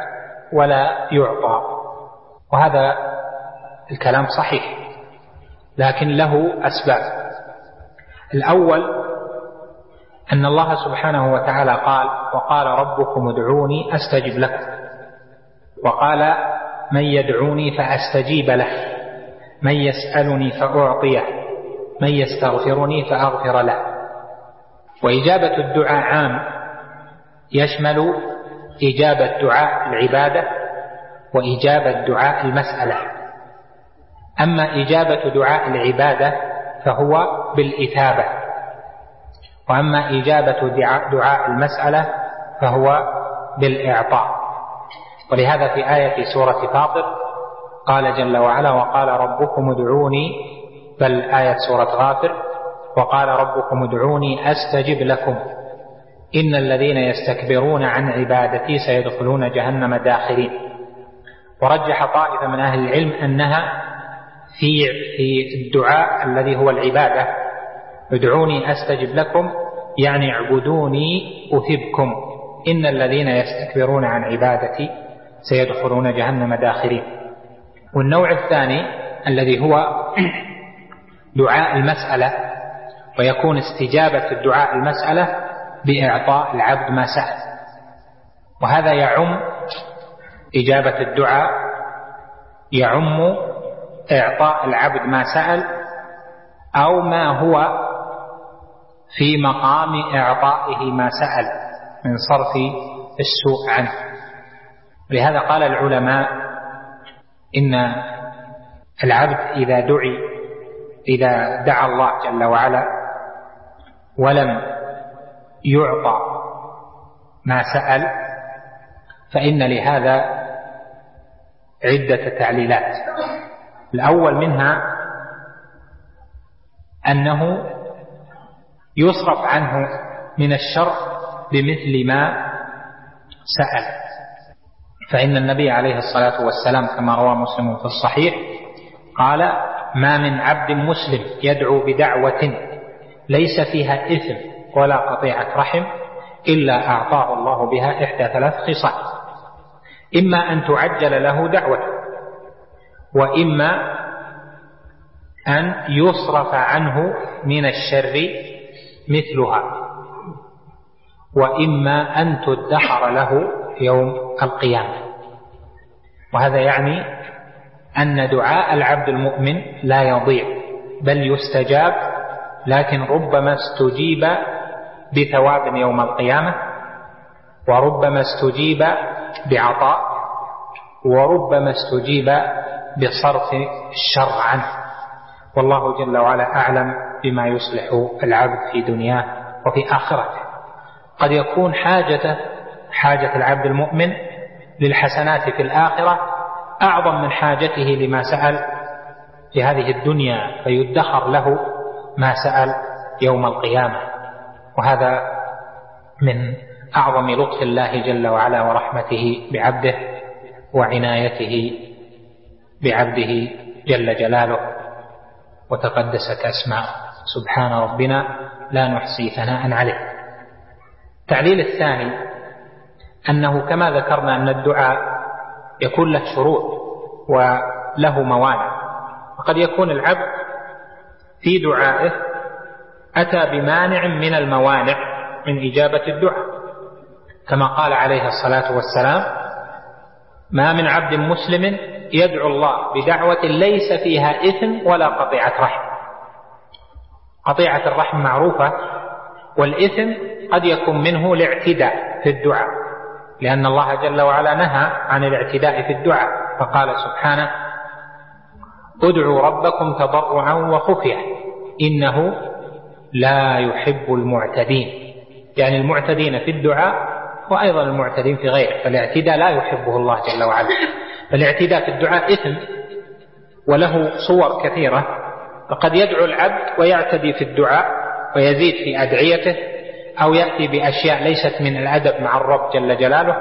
ولا يعطى. وهذا الكلام صحيح، لكن له أسباب. الأول أن الله سبحانه وتعالى قال: وقال ربكم ادعوني أستجب لكم، وقال: من يدعوني فأستجيب له، من يسألني فأعطيه، من يستغفرني فأغفر له. وإجابة الدعاء عام، يشمل إجابة دعاء العبادة وإجابة دعاء المسألة. أما إجابة دعاء العبادة فهو بالإثابة، وأما إجابة دعاء المسألة فهو بالإعطاء. ولهذا في آية سورة فاطر قال جل وعلا: وقال ربكم ادعوني، بل آية سورة غافر: وقال ربكم ادعوني أستجب لكم إن الذين يستكبرون عن عبادتي سيدخلون جهنم داخرين. ورجح طائفة من أهل العلم أنها في في الدعاء الذي هو العبادة: ادعوني أستجب لكم، يعني اعبدوني أثبكم، إن الذين يستكبرون عن عبادتي سيدخلون جهنم داخرين. والنوع الثاني الذي هو دعاء المسألة، ويكون استجابة الدعاء المسألة بإعطاء العبد ما سأل، وهذا يعم إجابة الدعاء، يعم إعطاء العبد ما سأل أو ما هو في مقام إعطائه ما سأل من صرف السوء عنه. لهذا قال العلماء إن العبد إذا دعي إذا دعا الله جل وعلا ولم يعطى ما سأل فإن لهذا عدة تعليلات. الأول منها أنه يصرف عنه من الشر بمثل ما سأل، فإن النبي عليه الصلاة والسلام كما روى مسلم في الصحيح قال: ما من عبد مسلم يدعو بدعوة ليس فيها إثم ولا قطيعة رحم إلا أعطاه الله بها إحدى ثلاث خصال: إما أن تعجل له دعوته، وإما أن يصرف عنه من الشر مثلها، وإما أن تدخر له يوم القيامة. وهذا يعني أن دعاء العبد المؤمن لا يضيع بل يستجاب، لكن ربما استجيب بثواب يوم القيامة، وربما استجيب بعطاء، وربما استجيب بصرف الشر عنه. والله جل وعلا أعلم بما يصلح العبد في دنياه وفي آخرته. قد يكون حاجة حاجة العبد المؤمن للحسنات في الآخرة أعظم من حاجته لما سأل في هذه الدنيا، فيدخر له ما سأل يوم القيامة. وهذا من أعظم لطف الله جل وعلا ورحمته بعبده وعنايته بعبده جل جلاله وتقدست أسماؤه. سبحان ربنا لا نحصي ثناء عليه. التعليل الثاني أنه كما ذكرنا أن الدعاء يكون له شروط وله موانع، وقد يكون العبد في دعائه أتى بمانع من الموانع من إجابة الدعاء، كما قال عليه الصلاة والسلام: ما من عبد مسلم يدعو الله بدعوة ليس فيها إثم ولا قطيعة رحم. قطيعة الرحم معروفة، والإثم قد يكون منه الاعتداء في الدعاء، لأن الله جل وعلا نهى عن الاعتداء في الدعاء، فقال سبحانه: ادعوا ربكم تضرعا وخفية إنه لا يحب المعتدين، يعني المعتدين في الدعاء وأيضا المعتدين في غيره، فالاعتداء لا يحبه الله جل وعلا. فالاعتداء في الدعاء إثم وله صور كثيرة، فقد يدعو العبد ويعتدي في الدعاء ويزيد في أدعيته، أو يأتي بأشياء ليست من الأدب مع الرب جل جلاله،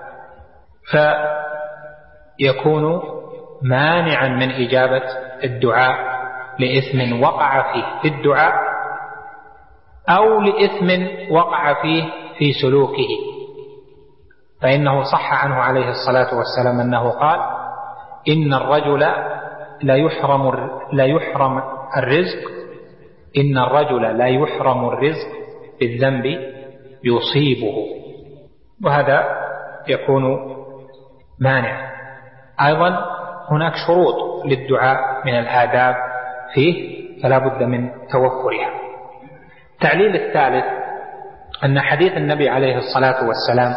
فيكون مانعا من إجابة الدعاء لإثم وقع فيه في الدعاء أو لإثم وقع فيه في سلوكه. فإنه صح عنه عليه الصلاة والسلام أنه قال: إن الرجل لا يحرم لا يحرم الرزق إن الرجل لا يحرم الرزق بالذنب يصيبه. وهذا يكون مانع. أيضا هناك شروط للدعاء من الآداب فيه فلا بد من توفرها. التعليل الثالث أن حديث النبي عليه الصلاة والسلام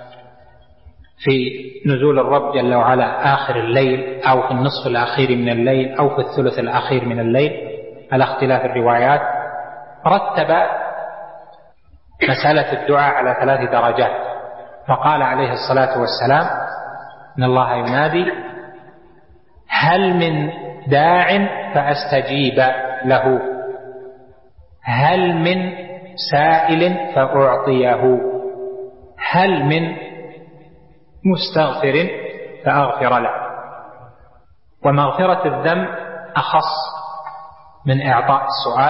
في نزول الرب جل وعلا آخر الليل أو في النصف الأخير من الليل أو في الثلث الأخير من الليل على اختلاف الروايات، رتب مسألة الدعاء على ثلاث درجات. فقال عليه الصلاة والسلام: إن الله ينادي: هل من داع فأستجيب له، هل من سائل فأعطيه، هل من مستغفر فأغفر له. ومغفرة الذنب أخص من إعطاء السؤال،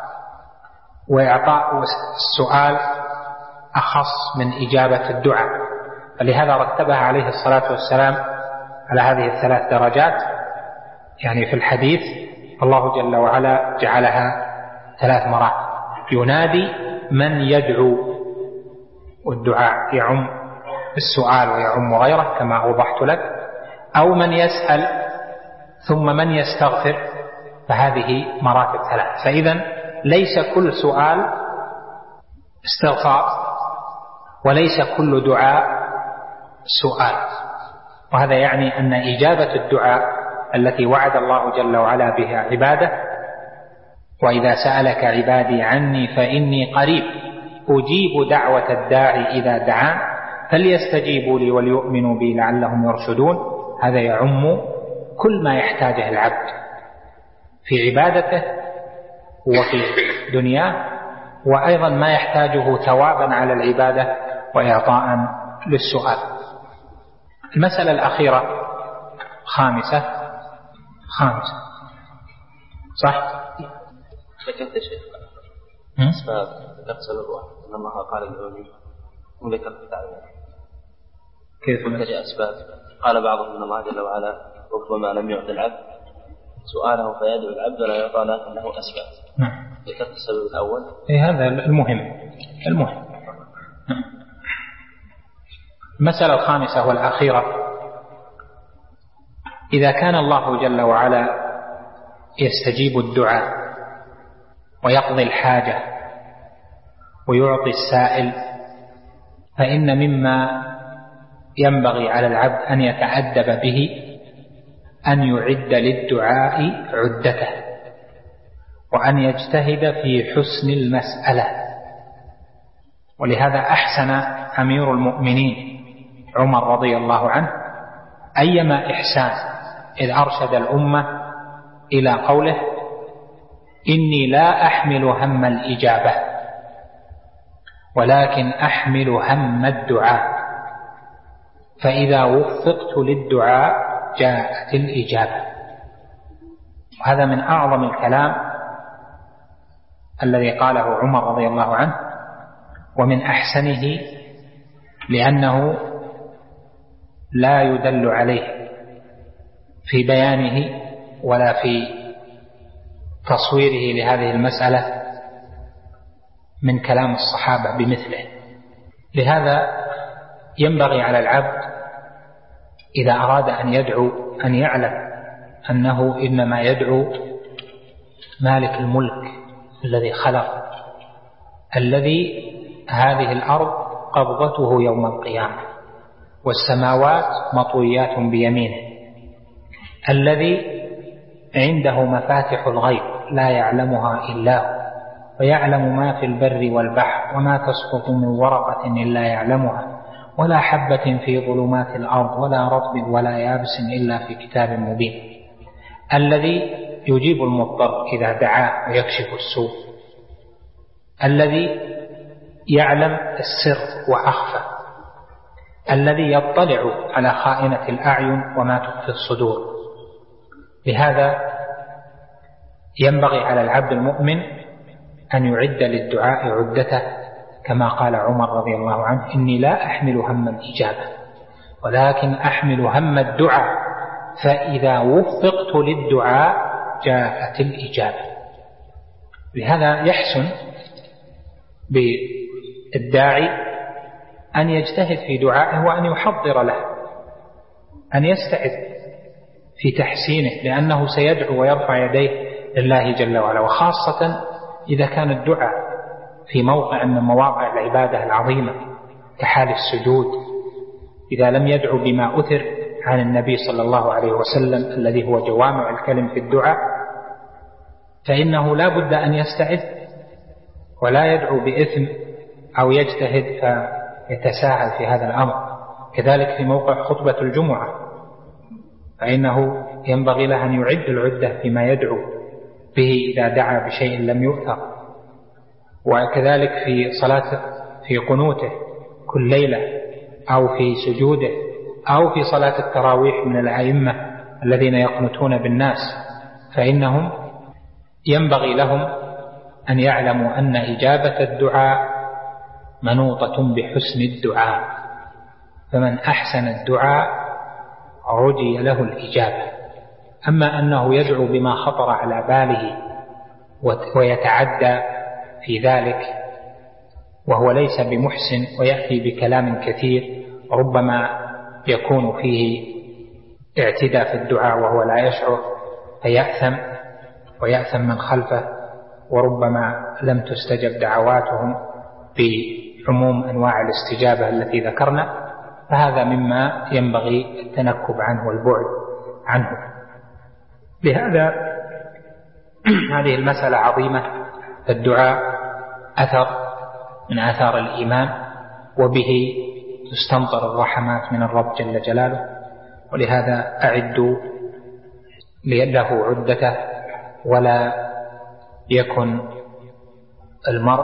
وإعطاء السؤال أخص من إجابة الدعاء، فلهذا رتبها عليه الصلاة والسلام على هذه الثلاث درجات. يعني في الحديث الله جل وعلا جعلها ثلاث مرات: ينادي من يدعو، والدعاء يعم السؤال ويعم غيره كما أوضحت لك، أو من يسأل، ثم من يستغفر، فهذه مراتب ثلاث. فإذا ليس كل سؤال استغفار، وليس كل دعاء سؤال. وهذا يعني أن إجابة الدعاء التي وعد الله جل وعلا بها عباده: وإذا سألك عبادي عني فإني قريب أجيب دعوة الداعي إذا دعان فليستجيبوا لي وليؤمنوا بي لعلهم يرشدون. هذا يعم كل ما يحتاجه العبد في عبادته وفي دنياه، وأيضا ما يحتاجه ثوابا على العبادة وإعطاء للسؤال. المسألة الأخيرة خامسة خامسة صح؟ ذكرت يا شيخ أسباب تقصل الروح أن الله قال الأولي وذكرت تعالى كيف وذكر أسباب. قال بعضهم أن الله جل وعلا ربما لم يعطي العبد سؤاله فيدعو العبد ولا يعطى له أنه أسباب. نعم. ذكرت السبب الأول. إيه هذا المهم المهم. المسألة الخامسة والأخيرة: إذا كان الله جل وعلا يستجيب الدعاء ويقضي الحاجة ويعطي السائل، فإن مما ينبغي على العبد أن يتأدب به أن يعد للدعاء عدته، وأن يجتهد في حسن المسألة. ولهذا أحسن أمير المؤمنين عمر رضي الله عنه أيما إحسان إذ أرشد الأمة إلى قوله: إني لا أحمل هم الإجابة ولكن أحمل هم الدعاء، فإذا وفقت للدعاء جاءت الإجابة. وهذا من أعظم الكلام الذي قاله عمر رضي الله عنه، ومن أحسنه لأنه لا يدل عليه في بيانه ولا في تصويره لهذه المسألة من كلام الصحابة بمثله. لهذا ينبغي على العبد إذا أراد أن يدعو أن يعلم أنه إنما يدعو مالك الملك الذي خلق، الذي هذه الأرض قبضته يوم القيامة والسماوات مطويات بيمينه، الذي عنده مفاتح الغيب لا يعلمها إلا هو، ويعلم ما في البر والبحر، وما تسقط من ورقة إلا يعلمها، ولا حبة في ظلمات الأرض ولا رطب ولا يابس إلا في كتاب مبين، الذي يجيب المضطر إذا دعاه ويكشف السوء، الذي يعلم السر وأخفى، الذي يطلع على خائنة الأعين وما تخفي الصدور. لهذا ينبغي على العبد المؤمن أن يعد للدعاء عدته كما قال عمر رضي الله عنه: إني لا أحمل هم الإجابة ولكن أحمل هم الدعاء، فإذا وفقت للدعاء جاءت الإجابة. لهذا يحسن بالداعي أن يجتهد في دعائه وأن يحضر له، أن يستعد في تحسينه، لأنه سيدعو ويرفع يديه لله جل وعلا، وخاصة إذا كان الدعاء في موقع من مواقع العبادة العظيمة كحال السجود، إذا لم يدعو بما أثر عن النبي صلى الله عليه وسلم الذي هو جوامع الكلم في الدعاء، فإنه لا بد أن يستعد ولا يدعو بإثم أو يجتهد فيتساهل في هذا الأمر. كذلك في موقع خطبة الجمعة، فإنه ينبغي له أن يعد العدة فيما يدعو به إذا دعا بشيء لم يؤثر. وكذلك في صلاة في قنوته كل ليلة أو في سجوده أو في صلاة التراويح من الأئمة الذين يقنتون بالناس، فإنهم ينبغي لهم أن يعلموا أن إجابة الدعاء منوطة بحسن الدعاء، فمن أحسن الدعاء رجي له الإجابة. أما أنه يدعو بما خطر على باله ويتعدى في ذلك وهو ليس بمحسن ويأتي بكلام كثير ربما يكون فيه اعتداء في الدعاء وهو لا يشعر، فيأثم ويأثم من خلفه، وربما لم تستجب دعواتهم بعموم أنواع الاستجابة التي ذكرنا، فهذا مما ينبغي التنكب عنه والبعد عنه. لهذا هذه المسألة عظيمة. الدعاء أثر من آثار الإيمان، وبه تستمطر الرحمات من الرب جل جلاله، ولهذا أعدوا له عدته، ولا يكن المرء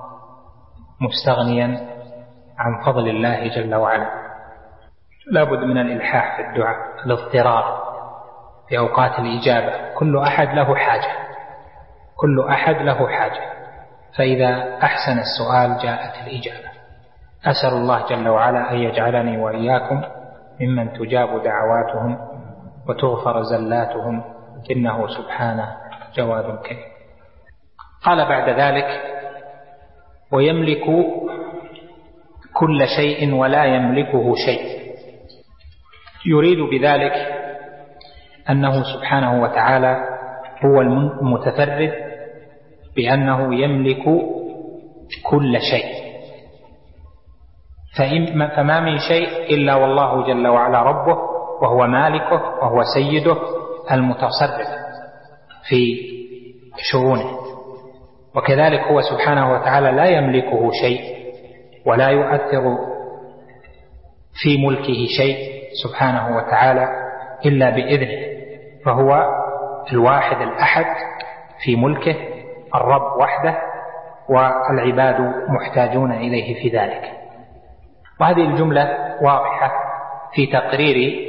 مستغنيا عن فضل الله جل وعلا. لا بد من الإلحاح في الدعاء، الاضطرار في أوقات الإجابة. كل أحد له حاجة، كل أحد له حاجة، فإذا أحسن السؤال جاءت الإجابة. أسأل الله جل وعلا أن يجعلني وإياكم ممن تجاب دعواتهم وتغفر زلاتهم، إنه سبحانه جواد كريم. قال بعد ذلك: ويملك كل شيء ولا يملكه شيء. يريد بذلك أنه سبحانه وتعالى هو المتفرد بأنه يملك كل شيء، فما من شيء إلا والله جل وعلا ربه، وهو مالكه وهو سيده المتصرف في شؤونه. وكذلك هو سبحانه وتعالى لا يملكه شيء ولا يؤثر في ملكه شيء سبحانه وتعالى إلا بإذنه، فهو الواحد الأحد في ملكه، الرب وحده، والعباد محتاجون إليه في ذلك. وهذه الجملة واضحة في تقرير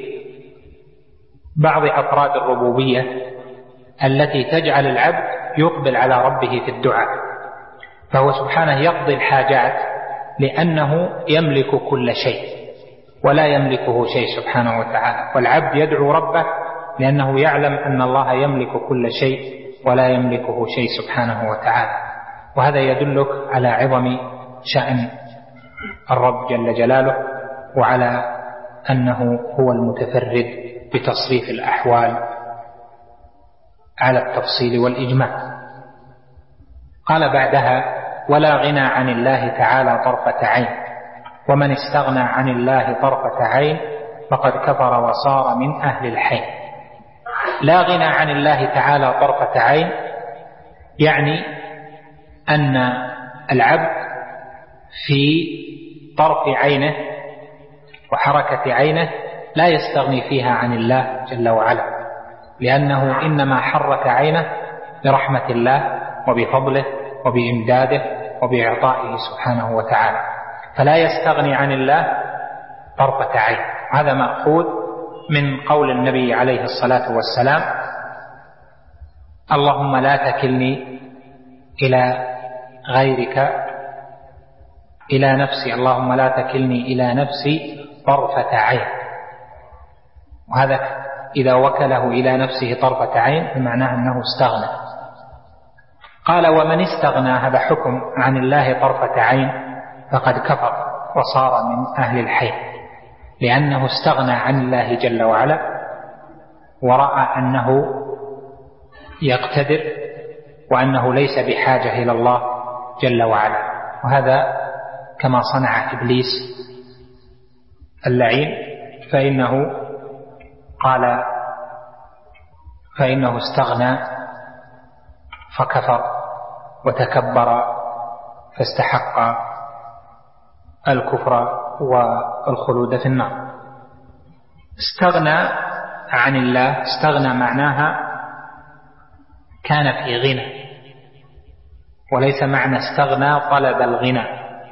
بعض أفراد الربوبية التي تجعل العبد يقبل على ربه في الدعاء، فهو سبحانه يقضي الحاجات لأنه يملك كل شيء ولا يملكه شيء سبحانه وتعالى، والعبد يدعو ربه لأنه يعلم أن الله يملك كل شيء ولا يملكه شيء سبحانه وتعالى. وهذا يدلك على عظم شأن الرب جل جلاله، وعلى أنه هو المتفرد بتصريف الأحوال على التفصيل والإجمال. قال بعدها: ولا غنى عن الله تعالى طرفة عين، ومن استغنى عن الله طرفة عين فقد كفر وصار من أهل الحين. لا غنى عن الله تعالى طرفة عين يعني أن العبد في طرف عينه وحركة عينه لا يستغني فيها عن الله جل وعلا، لأنه إنما حرك عينه برحمة الله وبفضله وبإمداده وبإعطائه سبحانه وتعالى، فلا يستغني عن الله طرفة عين. هذا مأخوذ من قول النبي عليه الصلاة والسلام: اللهم لا تكلني إلى غيرك إلى نفسي، اللهم لا تكلني إلى نفسي طرفة عين. وهذا إذا وكله إلى نفسه طرفة عين بمعناه أنه استغنى. قال ومن استغنى، هذا حكم عن الله طرفة عين، فقد كفر وصار من أهل الحي، لأنه استغنى عن الله جل وعلا ورأى أنه يقتدر وأنه ليس بحاجة إلى الله جل وعلا. وهذا كما صنع إبليس اللعين، فإنه قال فإنه استغنى فكفر وتكبر فاستحق الكفر والخلود في النار. استغنى عن الله، استغنى معناها كان في غنى، وليس معنى استغنى طلب الغنى.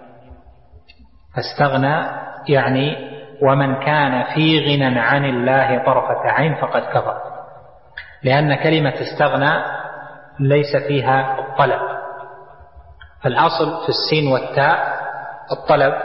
فاستغنى يعني ومن كان في غنى عن الله طرفة عين فقد كفر، لأن كلمة استغنى ليس فيها الطلب، فالأصل في السين والتاء الطلب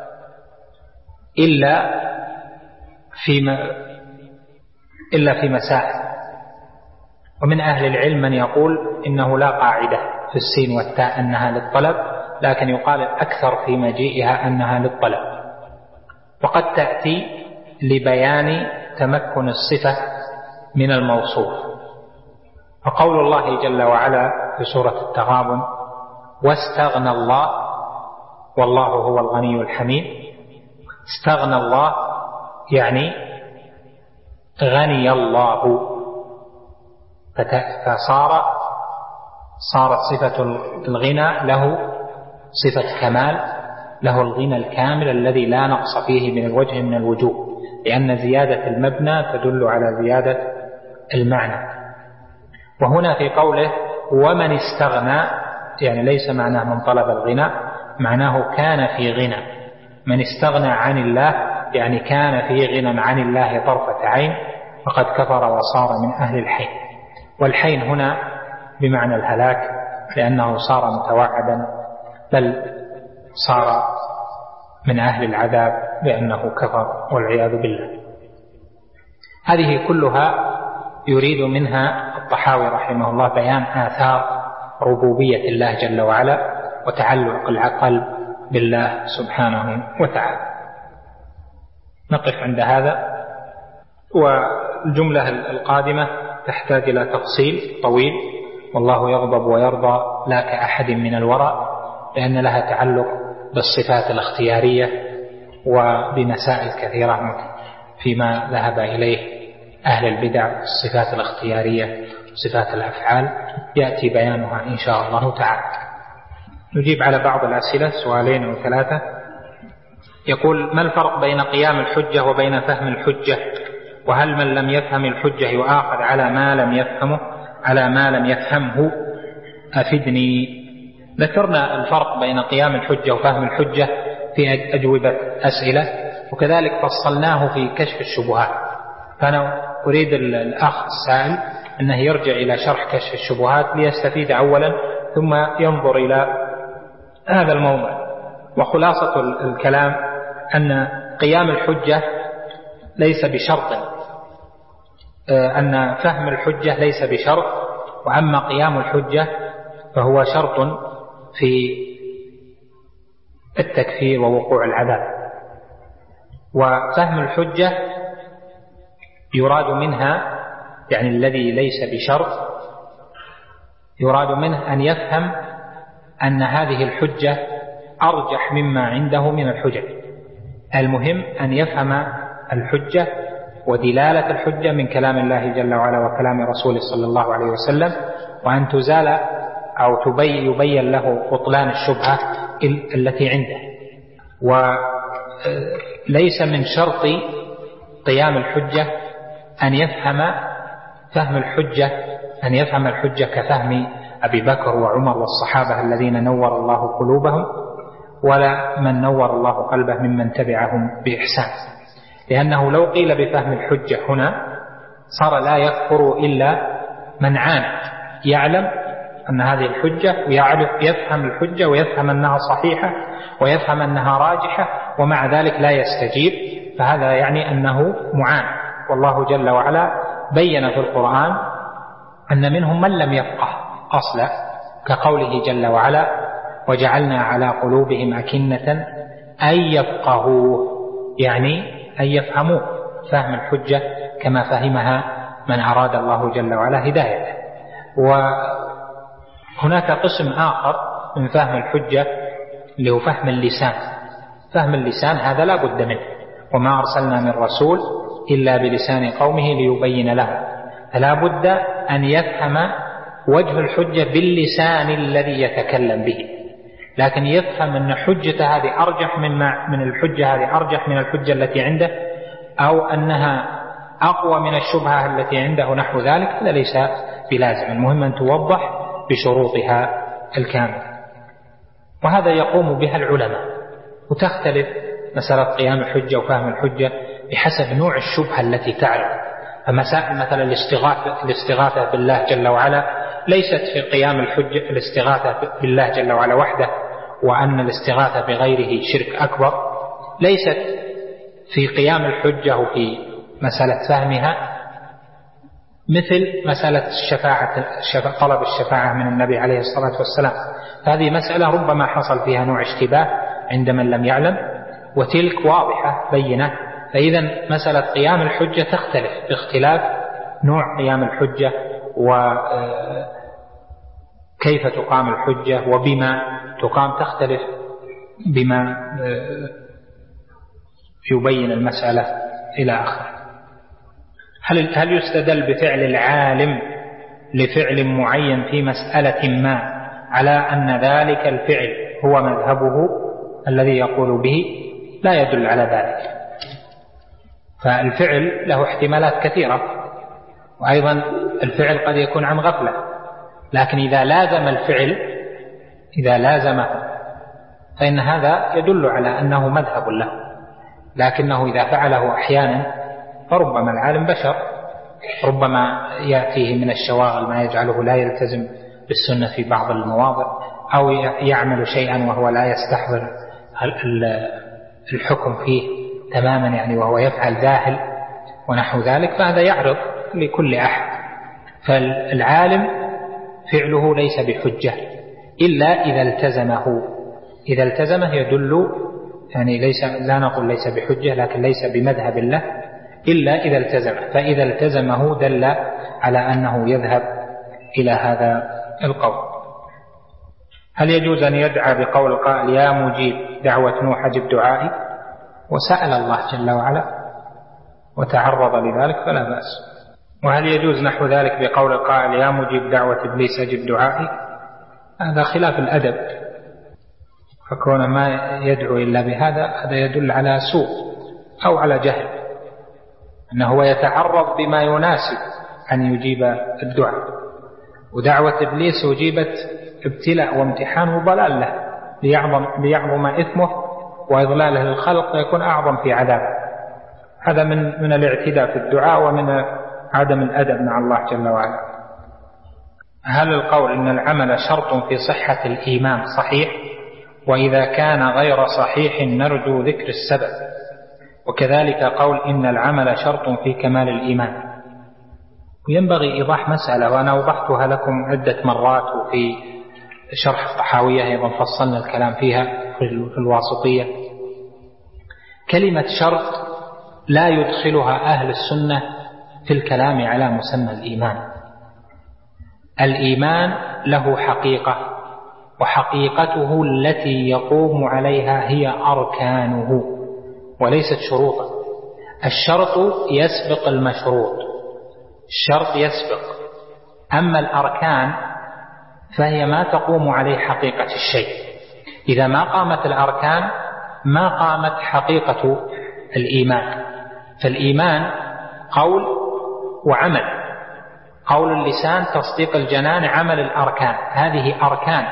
إلا في إلا في مسائل. ومن أهل العلم من يقول إنه لا قاعدة في السين والتاء أنها للطلب، لكن يقال الأكثر في مجيئها أنها للطلب، وقد تأتي لبيان تمكن الصفة من الموصوف. وقول الله جل وعلا في سورة التغابن واستغنى الله والله هو الغني الحميد، استغنى الله يعني غني الله، فصار صارت صفة الغنى له صفة كمال، له الغنى الكامل الذي لا نقص فيه من الوجه من الوجوه، لأن زيادة المبنى تدل على زيادة المعنى. وهنا في قوله ومن استغنى يعني ليس معناه من طلب الغنى، معناه كان في غنى. من استغنى عن الله يعني كان في غنى عن الله طرفة عين فقد كفر وصار من أهل الحين. والحين هنا بمعنى الهلاك، لأنه صار متوعدا، بل صار من أهل العذاب لأنه كفر والعياذ بالله. هذه كلها يريد منها الطحاوي رحمه الله بيان آثار ربوبية الله جل وعلا وتعلق العقل بالله سبحانه وتعالى. نقف عند هذا، والجملة القادمة تحتاج إلى تفصيل طويل. والله يغضب ويرضى لا كأحد من الورى، لأن لها تعلق بالصفات الاختيارية وبمسائل كثيرة فيما ذهب إليه أهل البدع، الصفات الاختيارية صفات الأفعال، يأتي بيانها إن شاء الله تعالى. نجيب على بعض الأسئلة، سؤالين أو ثلاثة. يقول: ما الفرق بين قيام الحجة وبين فهم الحجة؟ وهل من لم يفهم الحجة يؤاخذ على ما لم يفهمه على ما لم يفهمه؟ أفدني. ذكرنا الفرق بين قيام الحجة وفهم الحجة في أجوبة أسئلة، وكذلك فصلناه في كشف الشبهات. فأنا أريد الأخ السائل أنه يرجع إلى شرح كشف الشبهات ليستفيد أولا، ثم ينظر إلى هذا الموضوع. وخلاصة الكلام أن قيام الحجة ليس بشرط، أن فهم الحجة ليس بشرط، وأما قيام الحجة فهو شرط في التكفير ووقوع العذاب. وفهم الحجة يراد منها يعني الذي ليس بشرط، يراد منه أن يفهم أن هذه الحجة أرجح مما عنده من الحجج. المهم أن يفهم الحجة ودلالة الحجة من كلام الله جل وعلا وكلام رسوله صلى الله عليه وسلم، وأن تزال أو يبين له بطلان الشبهة التي عنده. وليس من شرط قيام الحجة أن يفهم فهم الحجة أن يفهم الحجة كفهم أبي بكر وعمر والصحابة الذين نور الله قلوبهم، ولا من نور الله قلبه ممن تبعهم بإحسان. لأنه لو قيل بفهم الحجة هنا صار لا يكفر إلا من عاند، يعلم أن هذه الحجة، ويعرف يفهم الحجة ويفهم أنها صحيحة ويفهم أنها راجحة، ومع ذلك لا يستجيب، فهذا يعني أنه معاند. والله جل وعلا بين في القرآن أن منهم من لم يفقه أصلا، كقوله جل وعلا: وجعلنا على قلوبهم أكنة أن يفقهوه، يعني أن يفهموا فهم الحجة كما فهمها من أراد الله جل وعلا هدايته. وهناك قسم آخر من فهم الحجة اللي هو فهم اللسان. فهم اللسان هذا لا بد منه، وما أرسلنا من رسول إلا بلسان قومه ليبين له، فلا بد أن يفهم وجه الحجة باللسان الذي يتكلم به، لكن يفهم أن حجة هذه أرجح من من الحجة هذه أرجح من الحجة التي عنده، أو أنها أقوى من الشبهة التي عنده نحو ذلك، هذا ليس بلازم. المهم أن توضح بشروطها الكاملة، وهذا يقوم بها العلماء. وتختلف مسألة قيام الحجة وفهم الحجة بحسب نوع الشبهة التي تعرض. فمسائل مثلا الاستغاثة, الاستغاثة بالله جل وعلا ليست في قيام الحجة الاستغاثة بالله جل وعلا وحده، وأن الاستغاثة بغيره شرك أكبر، ليست في قيام الحجة وفي مسألة فهمها مثل مسألة الشفاعة، طلب الشفاعة من النبي عليه الصلاة والسلام. هذه مسألة ربما حصل فيها نوع اشتباه عند من لم يعلم، وتلك واضحة بينة. فإذا مسألة قيام الحجة تختلف باختلاف نوع قيام الحجة وكيف تقام الحجة وبما تقام، تختلف بما يبين المسألة إلى آخره. هل هل يستدل بفعل العالم لفعل معين في مسألة ما على أن ذلك الفعل هو مذهبه الذي يقول به؟ لا يدل على ذلك. فالفعل له احتمالات كثيرة، وأيضا الفعل قد يكون عن غفلة، لكن إذا لازم الفعل إذا لازمه فإن هذا يدل على أنه مذهب له. لكنه إذا فعله أحيانا فربما العالم بشر، ربما يأتيه من الشواغل ما يجعله لا يلتزم بالسنة في بعض المواضع، أو يعمل شيئا وهو لا يستحضر الحكم فيه تماما، يعني وهو يفعل ذاهل ونحو ذلك، فهذا يعرض لكل أحد. فالعالم فعله ليس بحجة إلا إذا التزمه. إذا التزمه يدل، يعني ليس لا نقول ليس بحجة، لكن ليس بمذهب له إلا إذا التزمه. فإذا التزمه دل على أنه يذهب إلى هذا القول. هل يجوز أن يدعى بقول القائل: يا مجيب دعوة نوح أجب دعائي؟ وسأل الله جل وعلا وتعرض لذلك فلا بأس. وهل يجوز نحو ذلك بقول القائل: يا مجيب دعوة إبليس أجب دعائي؟ هذا خلاف الأدب، فكون ما يدعو إلا بهذا هذا يدل على سوء أو على جهل، أنه يتعرض بما يناسب أن يجيب الدعاء. ودعوة إبليس أجيبت ابتلاء وامتحان وضلال له ليعظم, ليعظم إثمه وإضلاله للخلق ويكون أعظم في عذابه. هذا من, من الاعتداء في الدعاء ومن عدم الأدب مع الله جل وعلا. هل القول إن العمل شرط في صحة الإيمان صحيح؟ وإذا كان غير صحيح نرجو ذكر السبب. وكذلك قول إن العمل شرط في كمال الإيمان. وينبغي إيضاح مسألة، وأنا أوضحتها لكم عدة مرات، وفي شرح الطحاوية أيضا فصلنا الكلام فيها في الواسطية. كلمة شرط لا يدخلها أهل السنة في الكلام على مسمى الإيمان. الإيمان له حقيقة، وحقيقته التي يقوم عليها هي أركانه وليست شروطا. الشرط يسبق المشروط، الشرط يسبق، أما الأركان فهي ما تقوم عليه حقيقة الشيء. إذا ما قامت الأركان ما قامت حقيقة الإيمان. فالإيمان قول وعمل، قول اللسان، تصديق الجنان، عمل الأركان. هذه أركان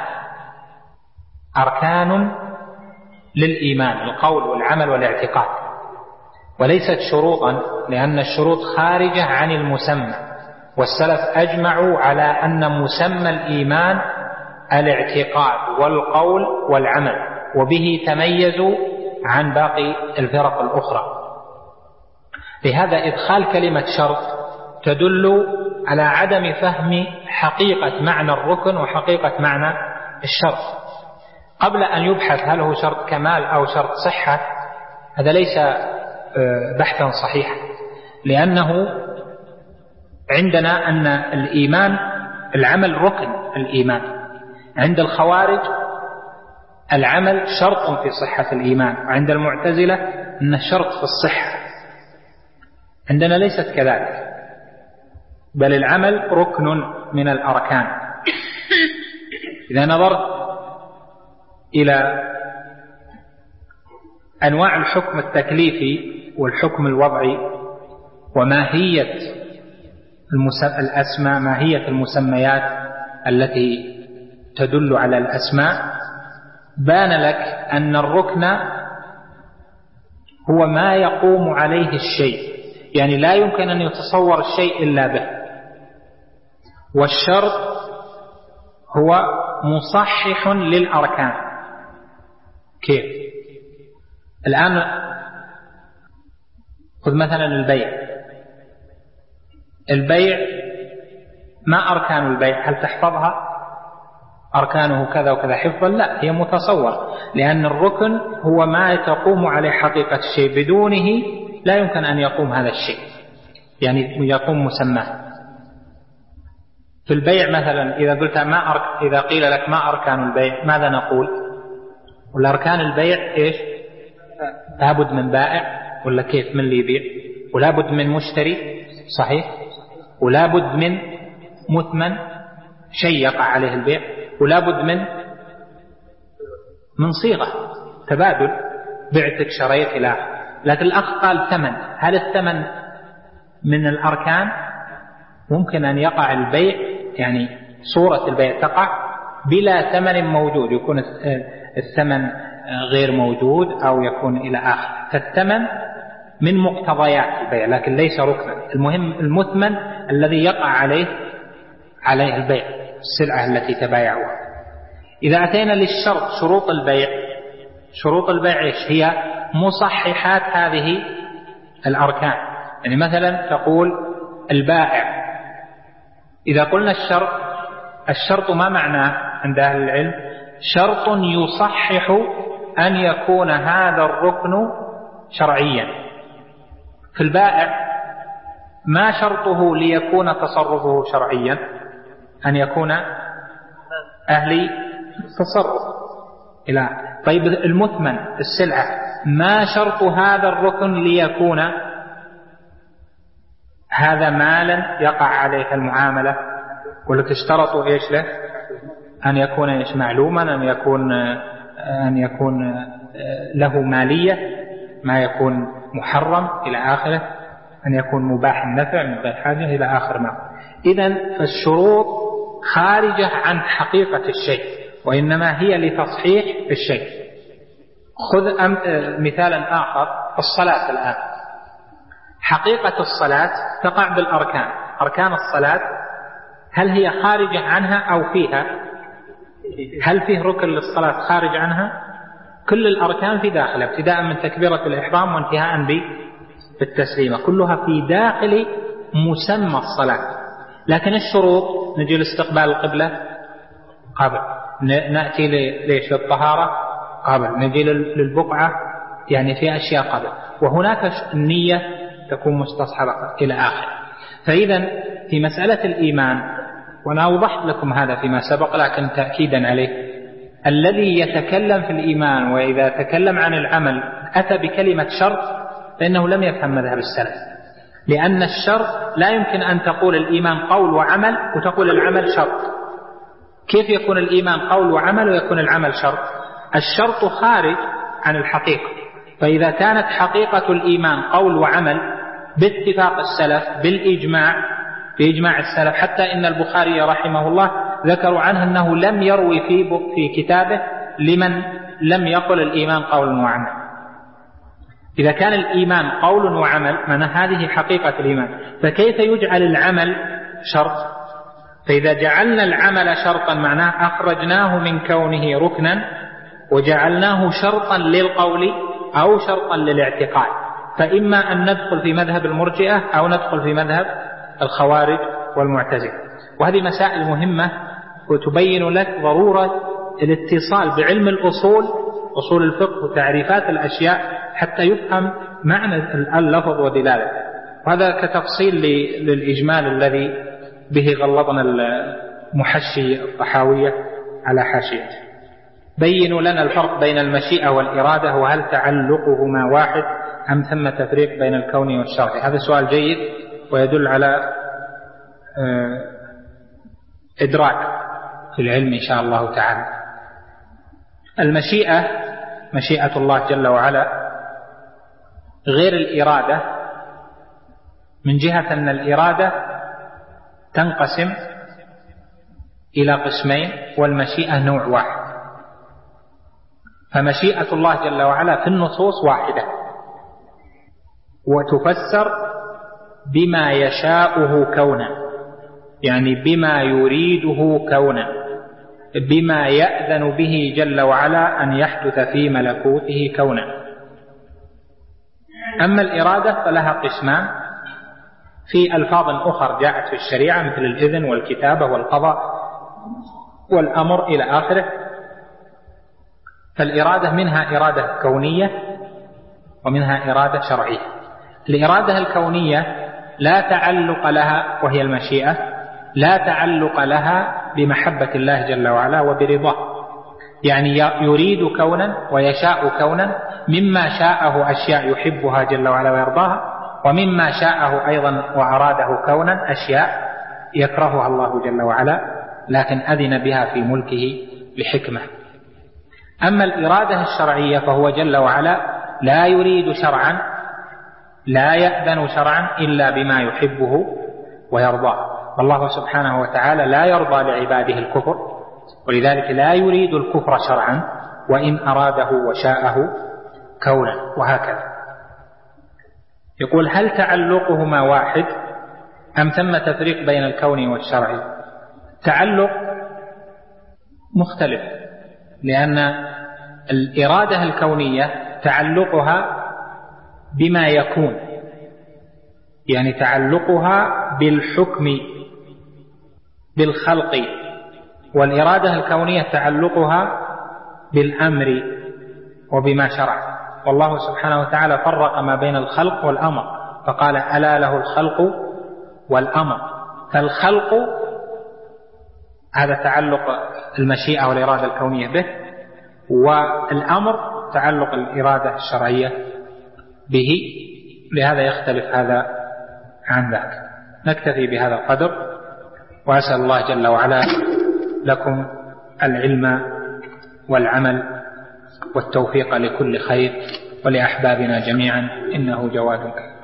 أركان للإيمان، القول والعمل والاعتقاد، وليست شروطا، لأن الشروط خارجة عن المسمى. والسلف أجمعوا على أن مسمى الإيمان الاعتقاد والقول والعمل، وبه تميزوا عن باقي الفرق الأخرى. لهذا إدخال كلمة شرط تدل على عدم فهم حقيقة معنى الركن وحقيقة معنى الشرط. قبل أن يبحث هل هو شرط كمال أو شرط صحة، هذا ليس بحثا صحيحا، لأنه عندنا أن الإيمان العمل ركن الإيمان، عند الخوارج العمل شرط في صحة الإيمان، وعند المعتزلة أن الشرط في الصحة. عندنا ليست كذلك، بل العمل ركن من الأركان. إذا نظرت إلى أنواع الحكم التكليفي والحكم الوضعي وماهية الأسماء، ماهية المسميات التي تدل على الأسماء، بان لك أن الركن هو ما يقوم عليه الشيء، يعني لا يمكن أن يتصور الشيء إلا به. والشرط هو مصحح للأركان. كيف؟ الآن خذ مثلا البيع. البيع ما أركان البيع؟ هل تحفظها؟ أركانه كذا وكذا حفظا؟ لا، هي متصور، لأن الركن هو ما تقوم عليه حقيقة الشيء، بدونه لا يمكن أن يقوم هذا الشيء، يعني يقوم مسماه. في البيع مثلا إذا قلت ما أرك... إذا قيل لك ما أركان البيع ماذا نقول؟ والأركان البيع إيش؟ لابد من بائع ولا كيف؟ من اللي يبيع، ولابد من مشتري صحيح، ولابد من مثمن شيء يقع عليه البيع، ولابد من من صيغة تبادل، بعتك شريت إلى. لكن الأخ قال ثمن، هل الثمن من الأركان؟ ممكن أن يقع البيع، يعني صورة البيع تقع بلا ثمن موجود، يكون الثمن غير موجود أو يكون إلى آخر. فالثمن من مقتضيات البيع لكن ليس ركنا. المهم المثمن الذي يقع عليه عليه البيع، السلعة التي تبايعوها. إذا أتينا للشرط، شروط البيع، شروط البيع إيش هي؟ مصححات هذه الأركان. يعني مثلا تقول البائع، إذا قلنا الشرط، الشرط ما معناه عند أهل العلم؟ شرط يصحح أن يكون هذا الركن شرعيا. في البائع ما شرطه ليكون تصرفه شرعيا؟ أن يكون أهلي تصرف إلى. طيب المثمن السلعة ما شرط هذا الركن ليكون هذا مالا يقع عليه المعاملة؟ ولك اشترطوا إيش له؟ أن يكون إيش؟ معلوما، أن يكون أن يكون له مالية، ما يكون محرم إلى آخره، أن يكون مباح النفع مباح حاجة إلى آخر ما. إذن فالشروط خارجة عن حقيقة الشيء، وإنما هي لتصحيح الشيء. خذ مثالا آخر، الصلاة الآن. حقيقة الصلاة تقع بالأركان. أركان الصلاة هل هي خارجة عنها أو فيها؟ هل فيه ركن للصلاة خارج عنها؟ كل الأركان في داخل، ابتداء من تكبيرة الإحرام وانتهاء بالتسليمة، كلها في داخل مسمى الصلاة. لكن الشروط نجي لاستقبال القبلة قبل، نأتي ليش؟ للطهارة قبل، نجي للبقعة، يعني في أشياء قبل، وهناك النية تكون مستصحبة إلى آخر. فإذا في مسألة الإيمان، وأنا أوضحت لكم هذا فيما سبق لكن تأكيدا عليه، الذي يتكلم في الإيمان وإذا تكلم عن العمل أتى بكلمة شرط فإنه لم يفهم مذهب السلف، لأن الشرط لا يمكن أن تقول الإيمان قول وعمل وتقول العمل شرط. كيف يكون الإيمان قول وعمل ويكون العمل شرط؟ الشرط خارج عن الحقيقة. فإذا كانت حقيقة الإيمان قول وعمل باتفاق السلف بالإجماع، بإجماع السلف، حتى إن البخاري رحمه الله ذكروا عنه أنه لم يروي في في كتابه لمن لم يقل الإيمان قول وعمل. إذا كان الإيمان قول وعمل، معنى هذه حقيقة الإيمان، فكيف يجعل العمل شرط، فإذا جعلنا العمل شرطا معناه أخرجناه من كونه ركنا وجعلناه شرطا للقول أو شرطا للاعتقاد، فإما أن ندخل في مذهب المرجئة أو ندخل في مذهب الخوارج والمعتزلة. وهذه مسائل مهمة وتبين لك ضرورة الاتصال بعلم الأصول، أصول الفقه وتعريفات الأشياء، حتى يفهم معنى اللفظ ودلالته. وهذا كتفصيل للإجمال الذي به غلظنا المحشي الطحاوية على حاشيته. بينوا لنا الفرق بين المشيئة والإرادة، وهل تعلقهما واحد أم ثم تفريق بين الكون والشرع؟ هذا سؤال جيد ويدل على إدراك في العلم إن شاء الله تعالى. المشيئة مشيئة الله جل وعلا غير الإرادة، من جهة أن الإرادة تنقسم إلى قسمين والمشيئة نوع واحد. فمشيئة الله جل وعلا في النصوص واحدة، وتفسر بما يشاءه كونا، يعني بما يريده كونا، بما يأذن به جل وعلا أن يحدث في ملكوته كونا. أما الإرادة فلها قسمان في ألفاظ أخرى جاءت في الشريعة مثل الإذن والكتابة والقضاء والأمر إلى آخره. فالإرادة منها إرادة كونية ومنها إرادة شرعية. الإرادة الكونية لا تعلق لها، وهي المشيئة، لا تعلق لها بمحبة الله جل وعلا وبرضاه، يعني يريد كونا ويشاء كونا، مما شاءه أشياء يحبها جل وعلا ويرضاها، ومما شاءه أيضا وأراده كونا أشياء يكرهها الله جل وعلا لكن أذن بها في ملكه لحكمة. أما الإرادة الشرعية فهو جل وعلا لا يريد شرعا، لا يأذن شرعا إلا بما يحبه ويرضاه. والله سبحانه وتعالى لا يرضى لعباده الكفر، ولذلك لا يريد الكفر شرعا وإن أراده وشاءه كونا، وهكذا. يقول هل تعلقهما واحد أم ثم تفريق بين الكون والشرع؟ تعلق مختلف، لأن الإرادة الكونية تعلقها بما يكون، يعني تعلقها بالحكم بالخلق، والإرادة الكونية تعلقها بالأمر وبما شرع. والله سبحانه وتعالى فرق ما بين الخلق والأمر فقال ألا له الخلق والأمر. فالخلق هذا تعلق المشيئة والإرادة الكونية به، والأمر تعلق الإرادة الشرعية به، لهذا يختلف هذا عن ذاك. نكتفي بهذا القدر، وأسأل الله جل وعلا لكم العلم والعمل والتوفيق لكل خير، ولأحبابنا جميعا إنه جواد كريم.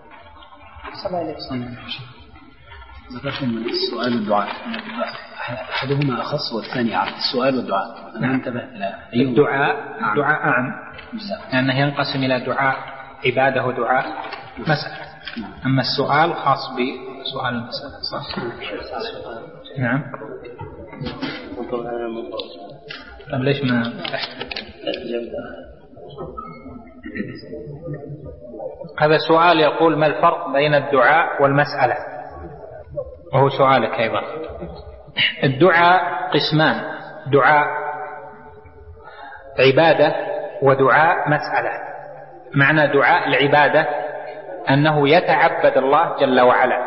ذكرتم السؤال والدعاء، أحدهما أخص والثاني أعم، السؤال والدعاء. أنا انتبه إلى الدعاء. الدعاء أعم لأنه ينقسم إلى دعاء عبادة ودعاء مسألة. أما السؤال خاص بسؤال المسألة. نعم. طب ليش ما تحت؟ هذا سؤال يقول ما الفرق بين الدعاء والمسألة؟ وهو سؤالك أيضا. الدعاء قسمان، دعاء عبادة ودعاء مسألة. معنى دعاء العبادة أنه يتعبد الله جل وعلا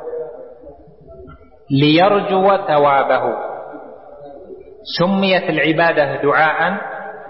ليرجو ثوابه. سميت العبادة دعاء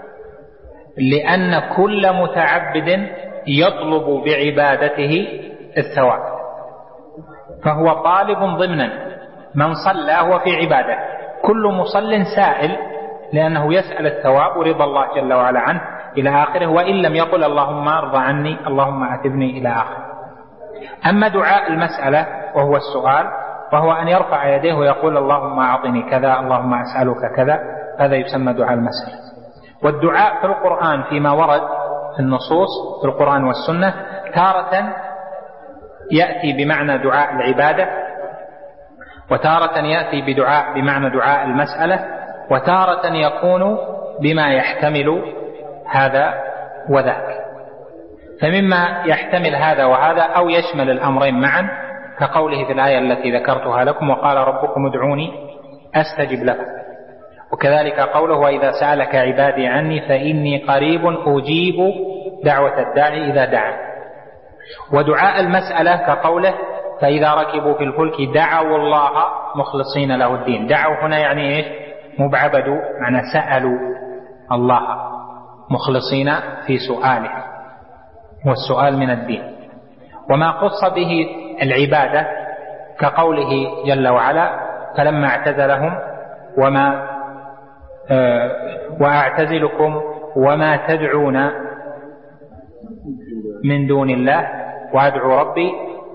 لأن كل متعبد يطلب بعبادته الثواب، فهو طالب ضمنا. من صلى هو في عبادة، كل مصل سائل لأنه يسأل الثواب ورضا الله جل وعلا عنه إلى آخره، وإن لم يقل اللهم ارضى عني اللهم أتبني إلى آخره. أما دعاء المسألة وهو السؤال، وهو أن يرفع يديه ويقول اللهم أعطني كذا، اللهم أسألك كذا، هذا يسمى دعاء المسألة. والدعاء في القرآن فيما ورد في النصوص في القرآن والسنة تارة يأتي بمعنى دعاء العبادة، وتارة يأتي بدعاء بمعنى دعاء المسألة، وتارة يكون بما يحتمل هذا وذاك. فمما يحتمل هذا وهذا أو يشمل الأمرين معا كقوله في الآية التي ذكرتها لكم: وقال ربكم ادعوني أستجب لكم. وكذلك قوله: وإذا سألك عبادي عني فإني قريب أجيب دعوة الداعي إذا دعا. ودعاء المسألة كقوله: فإذا ركبوا في الفلك دعوا الله مخلصين له الدين. دعوا هنا يعني إيش؟ مبعبدوا، معنى سألوا الله مخلصين في سؤاله، والسؤال من الدين. وما قص به العبادة كقوله جل وعلا: فلما اعتزلهم وما آه وأعتزلكم وما تدعون من دون الله وأدعو ربي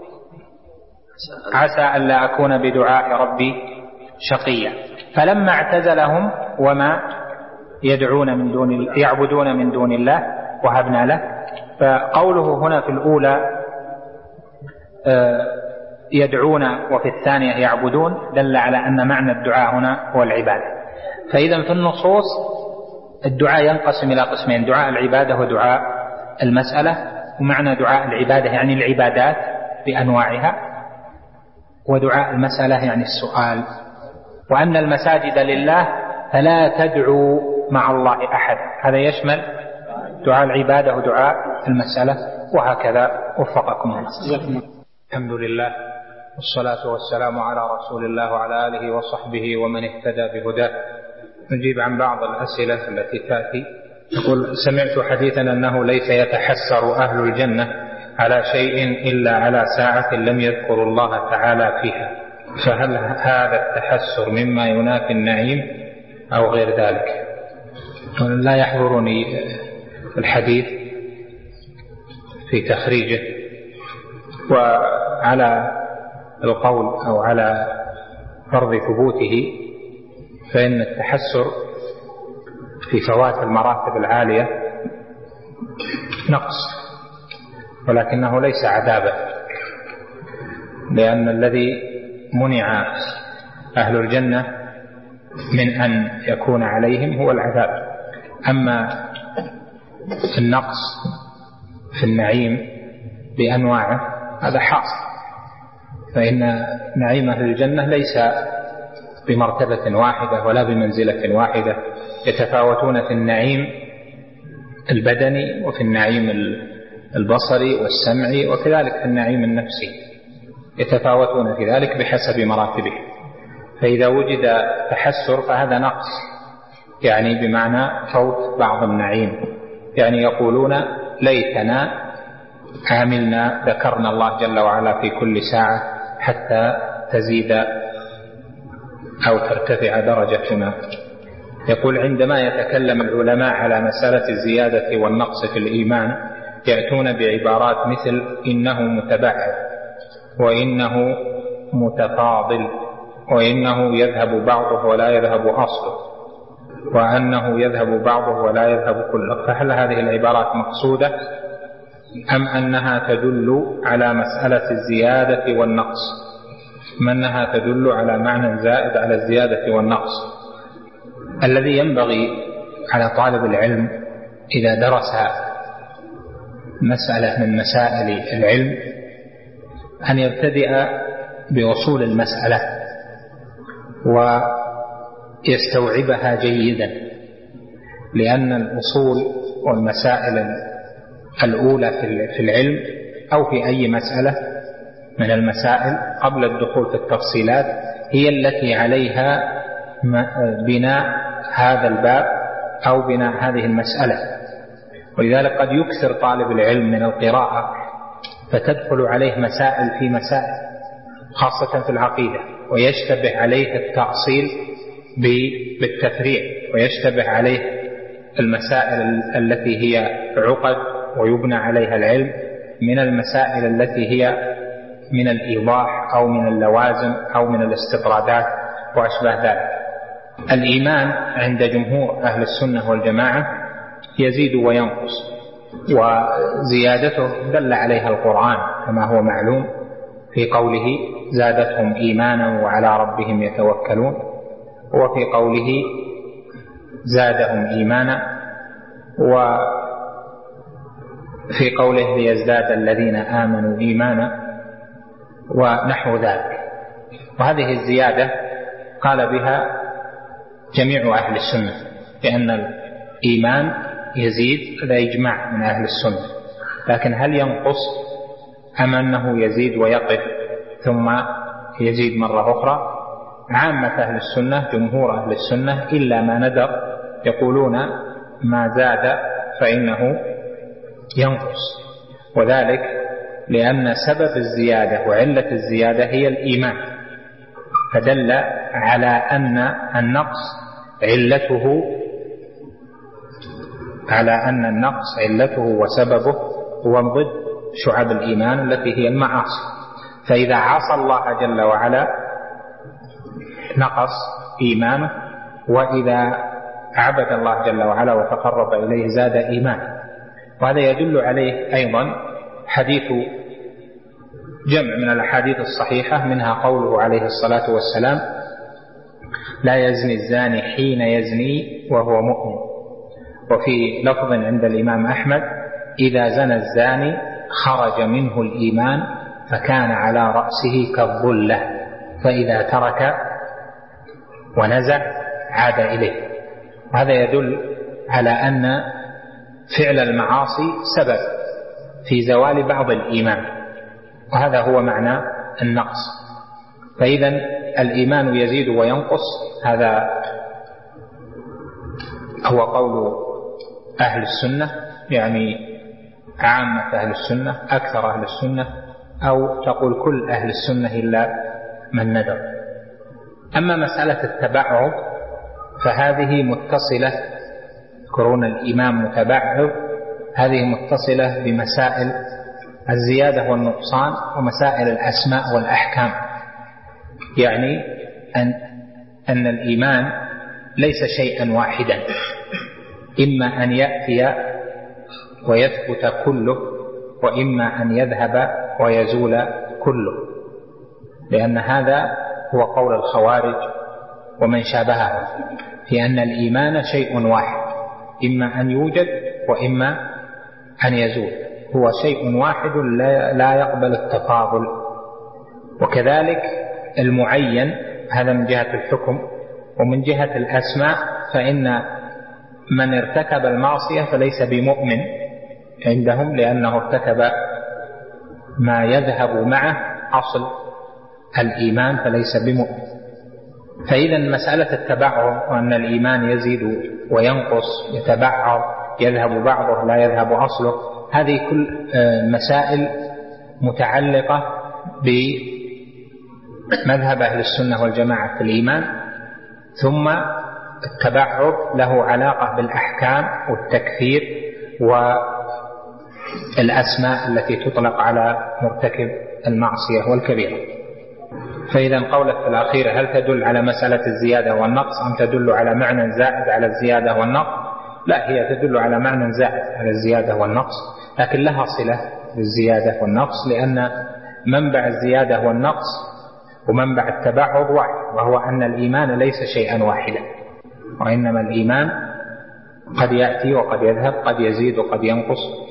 عسى ألا أكون بدعاء ربي شقيا. فلما اعتزلهم وما يدعون من دون يعبدون من دون الله وهبنا له. فقوله هنا في الأولى يدعون وفي الثانية يعبدون دل على أن معنى الدعاء هنا هو العبادة. فإذا في النصوص الدعاء ينقسم إلى قسمين: دعاء العبادة ودعاء المسألة. ومعنى دعاء العبادة يعني العبادات بأنواعها، ودعاء المسألة يعني السؤال. وأن المساجد لله فلا تدعوا مع الله أحد، هذا يشمل دعاء العبادة ودعاء المسألة، وهكذا وفقكم الله. الحمد لله والصلاة والسلام على رسول الله وعلى آله وصحبه ومن اهتدى بهداه. نجيب عن بعض الأسئلة التي تأتي. يقول: سمعت حديثا أنه ليس يتحسر أهل الجنة على شيء إلا على ساعة لم يذكر الله تعالى فيها، فهل هذا التحسر مما ينافي النعيم أو غير ذلك؟ لا يحضرني الحديث في تخريجه. وعلى القول أو على فرض ثبوته فإن التحسر في فوات المراتب العالية نقص، ولكنه ليس عذابا، لأن الذي منع أهل الجنة من أن يكون عليهم هو العذاب. أما النقص في النعيم بأنواعه هذا حاصل، فإن نعيم أهل الجنة ليس بمرتبة واحدة ولا بمنزلة واحدة، يتفاوتون في النعيم البدني وفي النعيم البصري والسمعي، وكذلك في النعيم النفسي يتفاوتون في ذلك بحسب مراتبه. فإذا وجد تحسر فهذا نقص، يعني بمعنى فوت بعض النعيم، يعني يقولون ليتنا عاملنا ذكرنا الله جل وعلا في كل ساعة حتى تزيد أو ترتفع درجتنا. يقول: عندما يتكلم العلماء على مسألة الزيادة والنقص في الإيمان يأتون بعبارات مثل إنه متبعد، وإنه متفاضل، وإنه يذهب بعضه ولا يذهب أصله، وأنه يذهب بعضه ولا يذهب كله. فهل هذه العبارات مقصودة أم أنها تدل على مسألة الزيادة والنقص؟ أم أنها تدل على معنى زائد على الزيادة والنقص؟ الذي ينبغي على طالب العلم إذا درس مسألة من مسائل العلم أن يبتدئ بأصول المسألة ويستوعبها جيدا، لأن الأصول والمسائل الأولى في العلم أو في أي مسألة من المسائل قبل الدخول في التفصيلات هي التي عليها بناء هذا الباب أو بناء هذه المسألة. ولذلك قد يكثر طالب العلم من القراءة فتدخل عليه مسائل في مسائل، خاصة في العقيدة، ويشتبه عليه التأصيل بالتفريع، ويشتبه عليه المسائل التي هي عقد ويبنى عليها العلم من المسائل التي هي من الإيضاح أو من اللوازم أو من الاستطرادات وأشباه ذلك. الإيمان عند جمهور أهل السنة والجماعة يزيد وينقص، وزيادته دل عليها القرآن كما هو معلوم في قوله زادتهم إيمانا وعلى ربهم يتوكلون، وفي قوله زادهم إيمانا، وفي قوله ليزداد الذين آمنوا إيمانا ونحو ذلك. وهذه الزيادة قال بها جميع أهل السنة، لأن الإيمان يزيد، هذا إجماع من أهل السنة، لكن هل ينقص أم أنه يزيد ويقف ثم يزيد مرة أخرى؟ عامة أهل السنة جمهور أهل السنة إلا ما ندر يقولون ما زاد فإنه ينقص، وذلك لأن سبب الزيادة وعلة الزيادة هي الإيمان، فدل على أن النقص علته على أن النقص علته وسببه هو ضد شعب الإيمان التي هي المعاصي. فإذا عصى الله جل وعلا نقص إيمانه، وإذا عبد الله جل وعلا وتقرب إليه زاد إيمانه. وهذا يدل عليه أيضا حديث جمع من الأحاديث الصحيحة، منها قوله عليه الصلاة والسلام لا يزني الزاني حين يزني وهو مؤمن. وفي لفظ عند الإمام أحمد إذا زنى الزاني خرج منه الإيمان فكان على رأسه كالظلة، فإذا ترك ونزع عاد إليه. وهذا يدل على أن فعل المعاصي سبب في زوال بعض الإيمان، وهذا هو معنى النقص. فإذا الإيمان يزيد وينقص، هذا هو قول أهل السنة، يعني عامة أهل السنة، أكثر أهل السنة، أو تقول كل أهل السنة إلا من ندر. أما مسألة التبعض فهذه متصلة، يذكرون الإمام متبعض، هذه متصلة بمسائل الزيادة والنقصان ومسائل الأسماء والأحكام. يعني أن, أن الإيمان ليس شيئا واحدا، إما أن يأتي ويثبت كله، وإما أن يذهب ويزول كله، لأن هذا هو قول الخوارج ومن شابهه في أن الإيمان شيء واحد، إما أن يوجد وإما أن يزول، هو شيء واحد لا يقبل التفاضل. وكذلك المعين، هذا من جهة الحكم. ومن جهة الأسماء فإن من ارتكب المعصية فليس بمؤمن عندهم، لأنه ارتكب ما يذهب معه أصل الإيمان فليس بمؤمن. فإذا مسألة التبعض وأن الإيمان يزيد وينقص، يتبعض، يذهب بعضه لا يذهب أصله، هذه كل مسائل متعلقة بمذهب أهل السنة والجماعة في الإيمان. ثم التبعض له علاقة بالأحكام والتكفير والأسماء التي تطلق على مرتكب المعصية والكبيرة. فإذا قولك في الأخير هل تدل على مسألة الزيادة والنقص أم تدل على معنى زائد على الزيادة والنقص؟ لا، هي تدل على معنى زائد على الزيادة والنقص، لكن لها صلة بالزيادة والنقص، لأن منبع الزيادة والنقص ومنبع التبعض واحد، وهو أن الإيمان ليس شيئا واحدا، وإنما الإيمان قد يأتي وقد يذهب، قد يزيد وقد ينقص.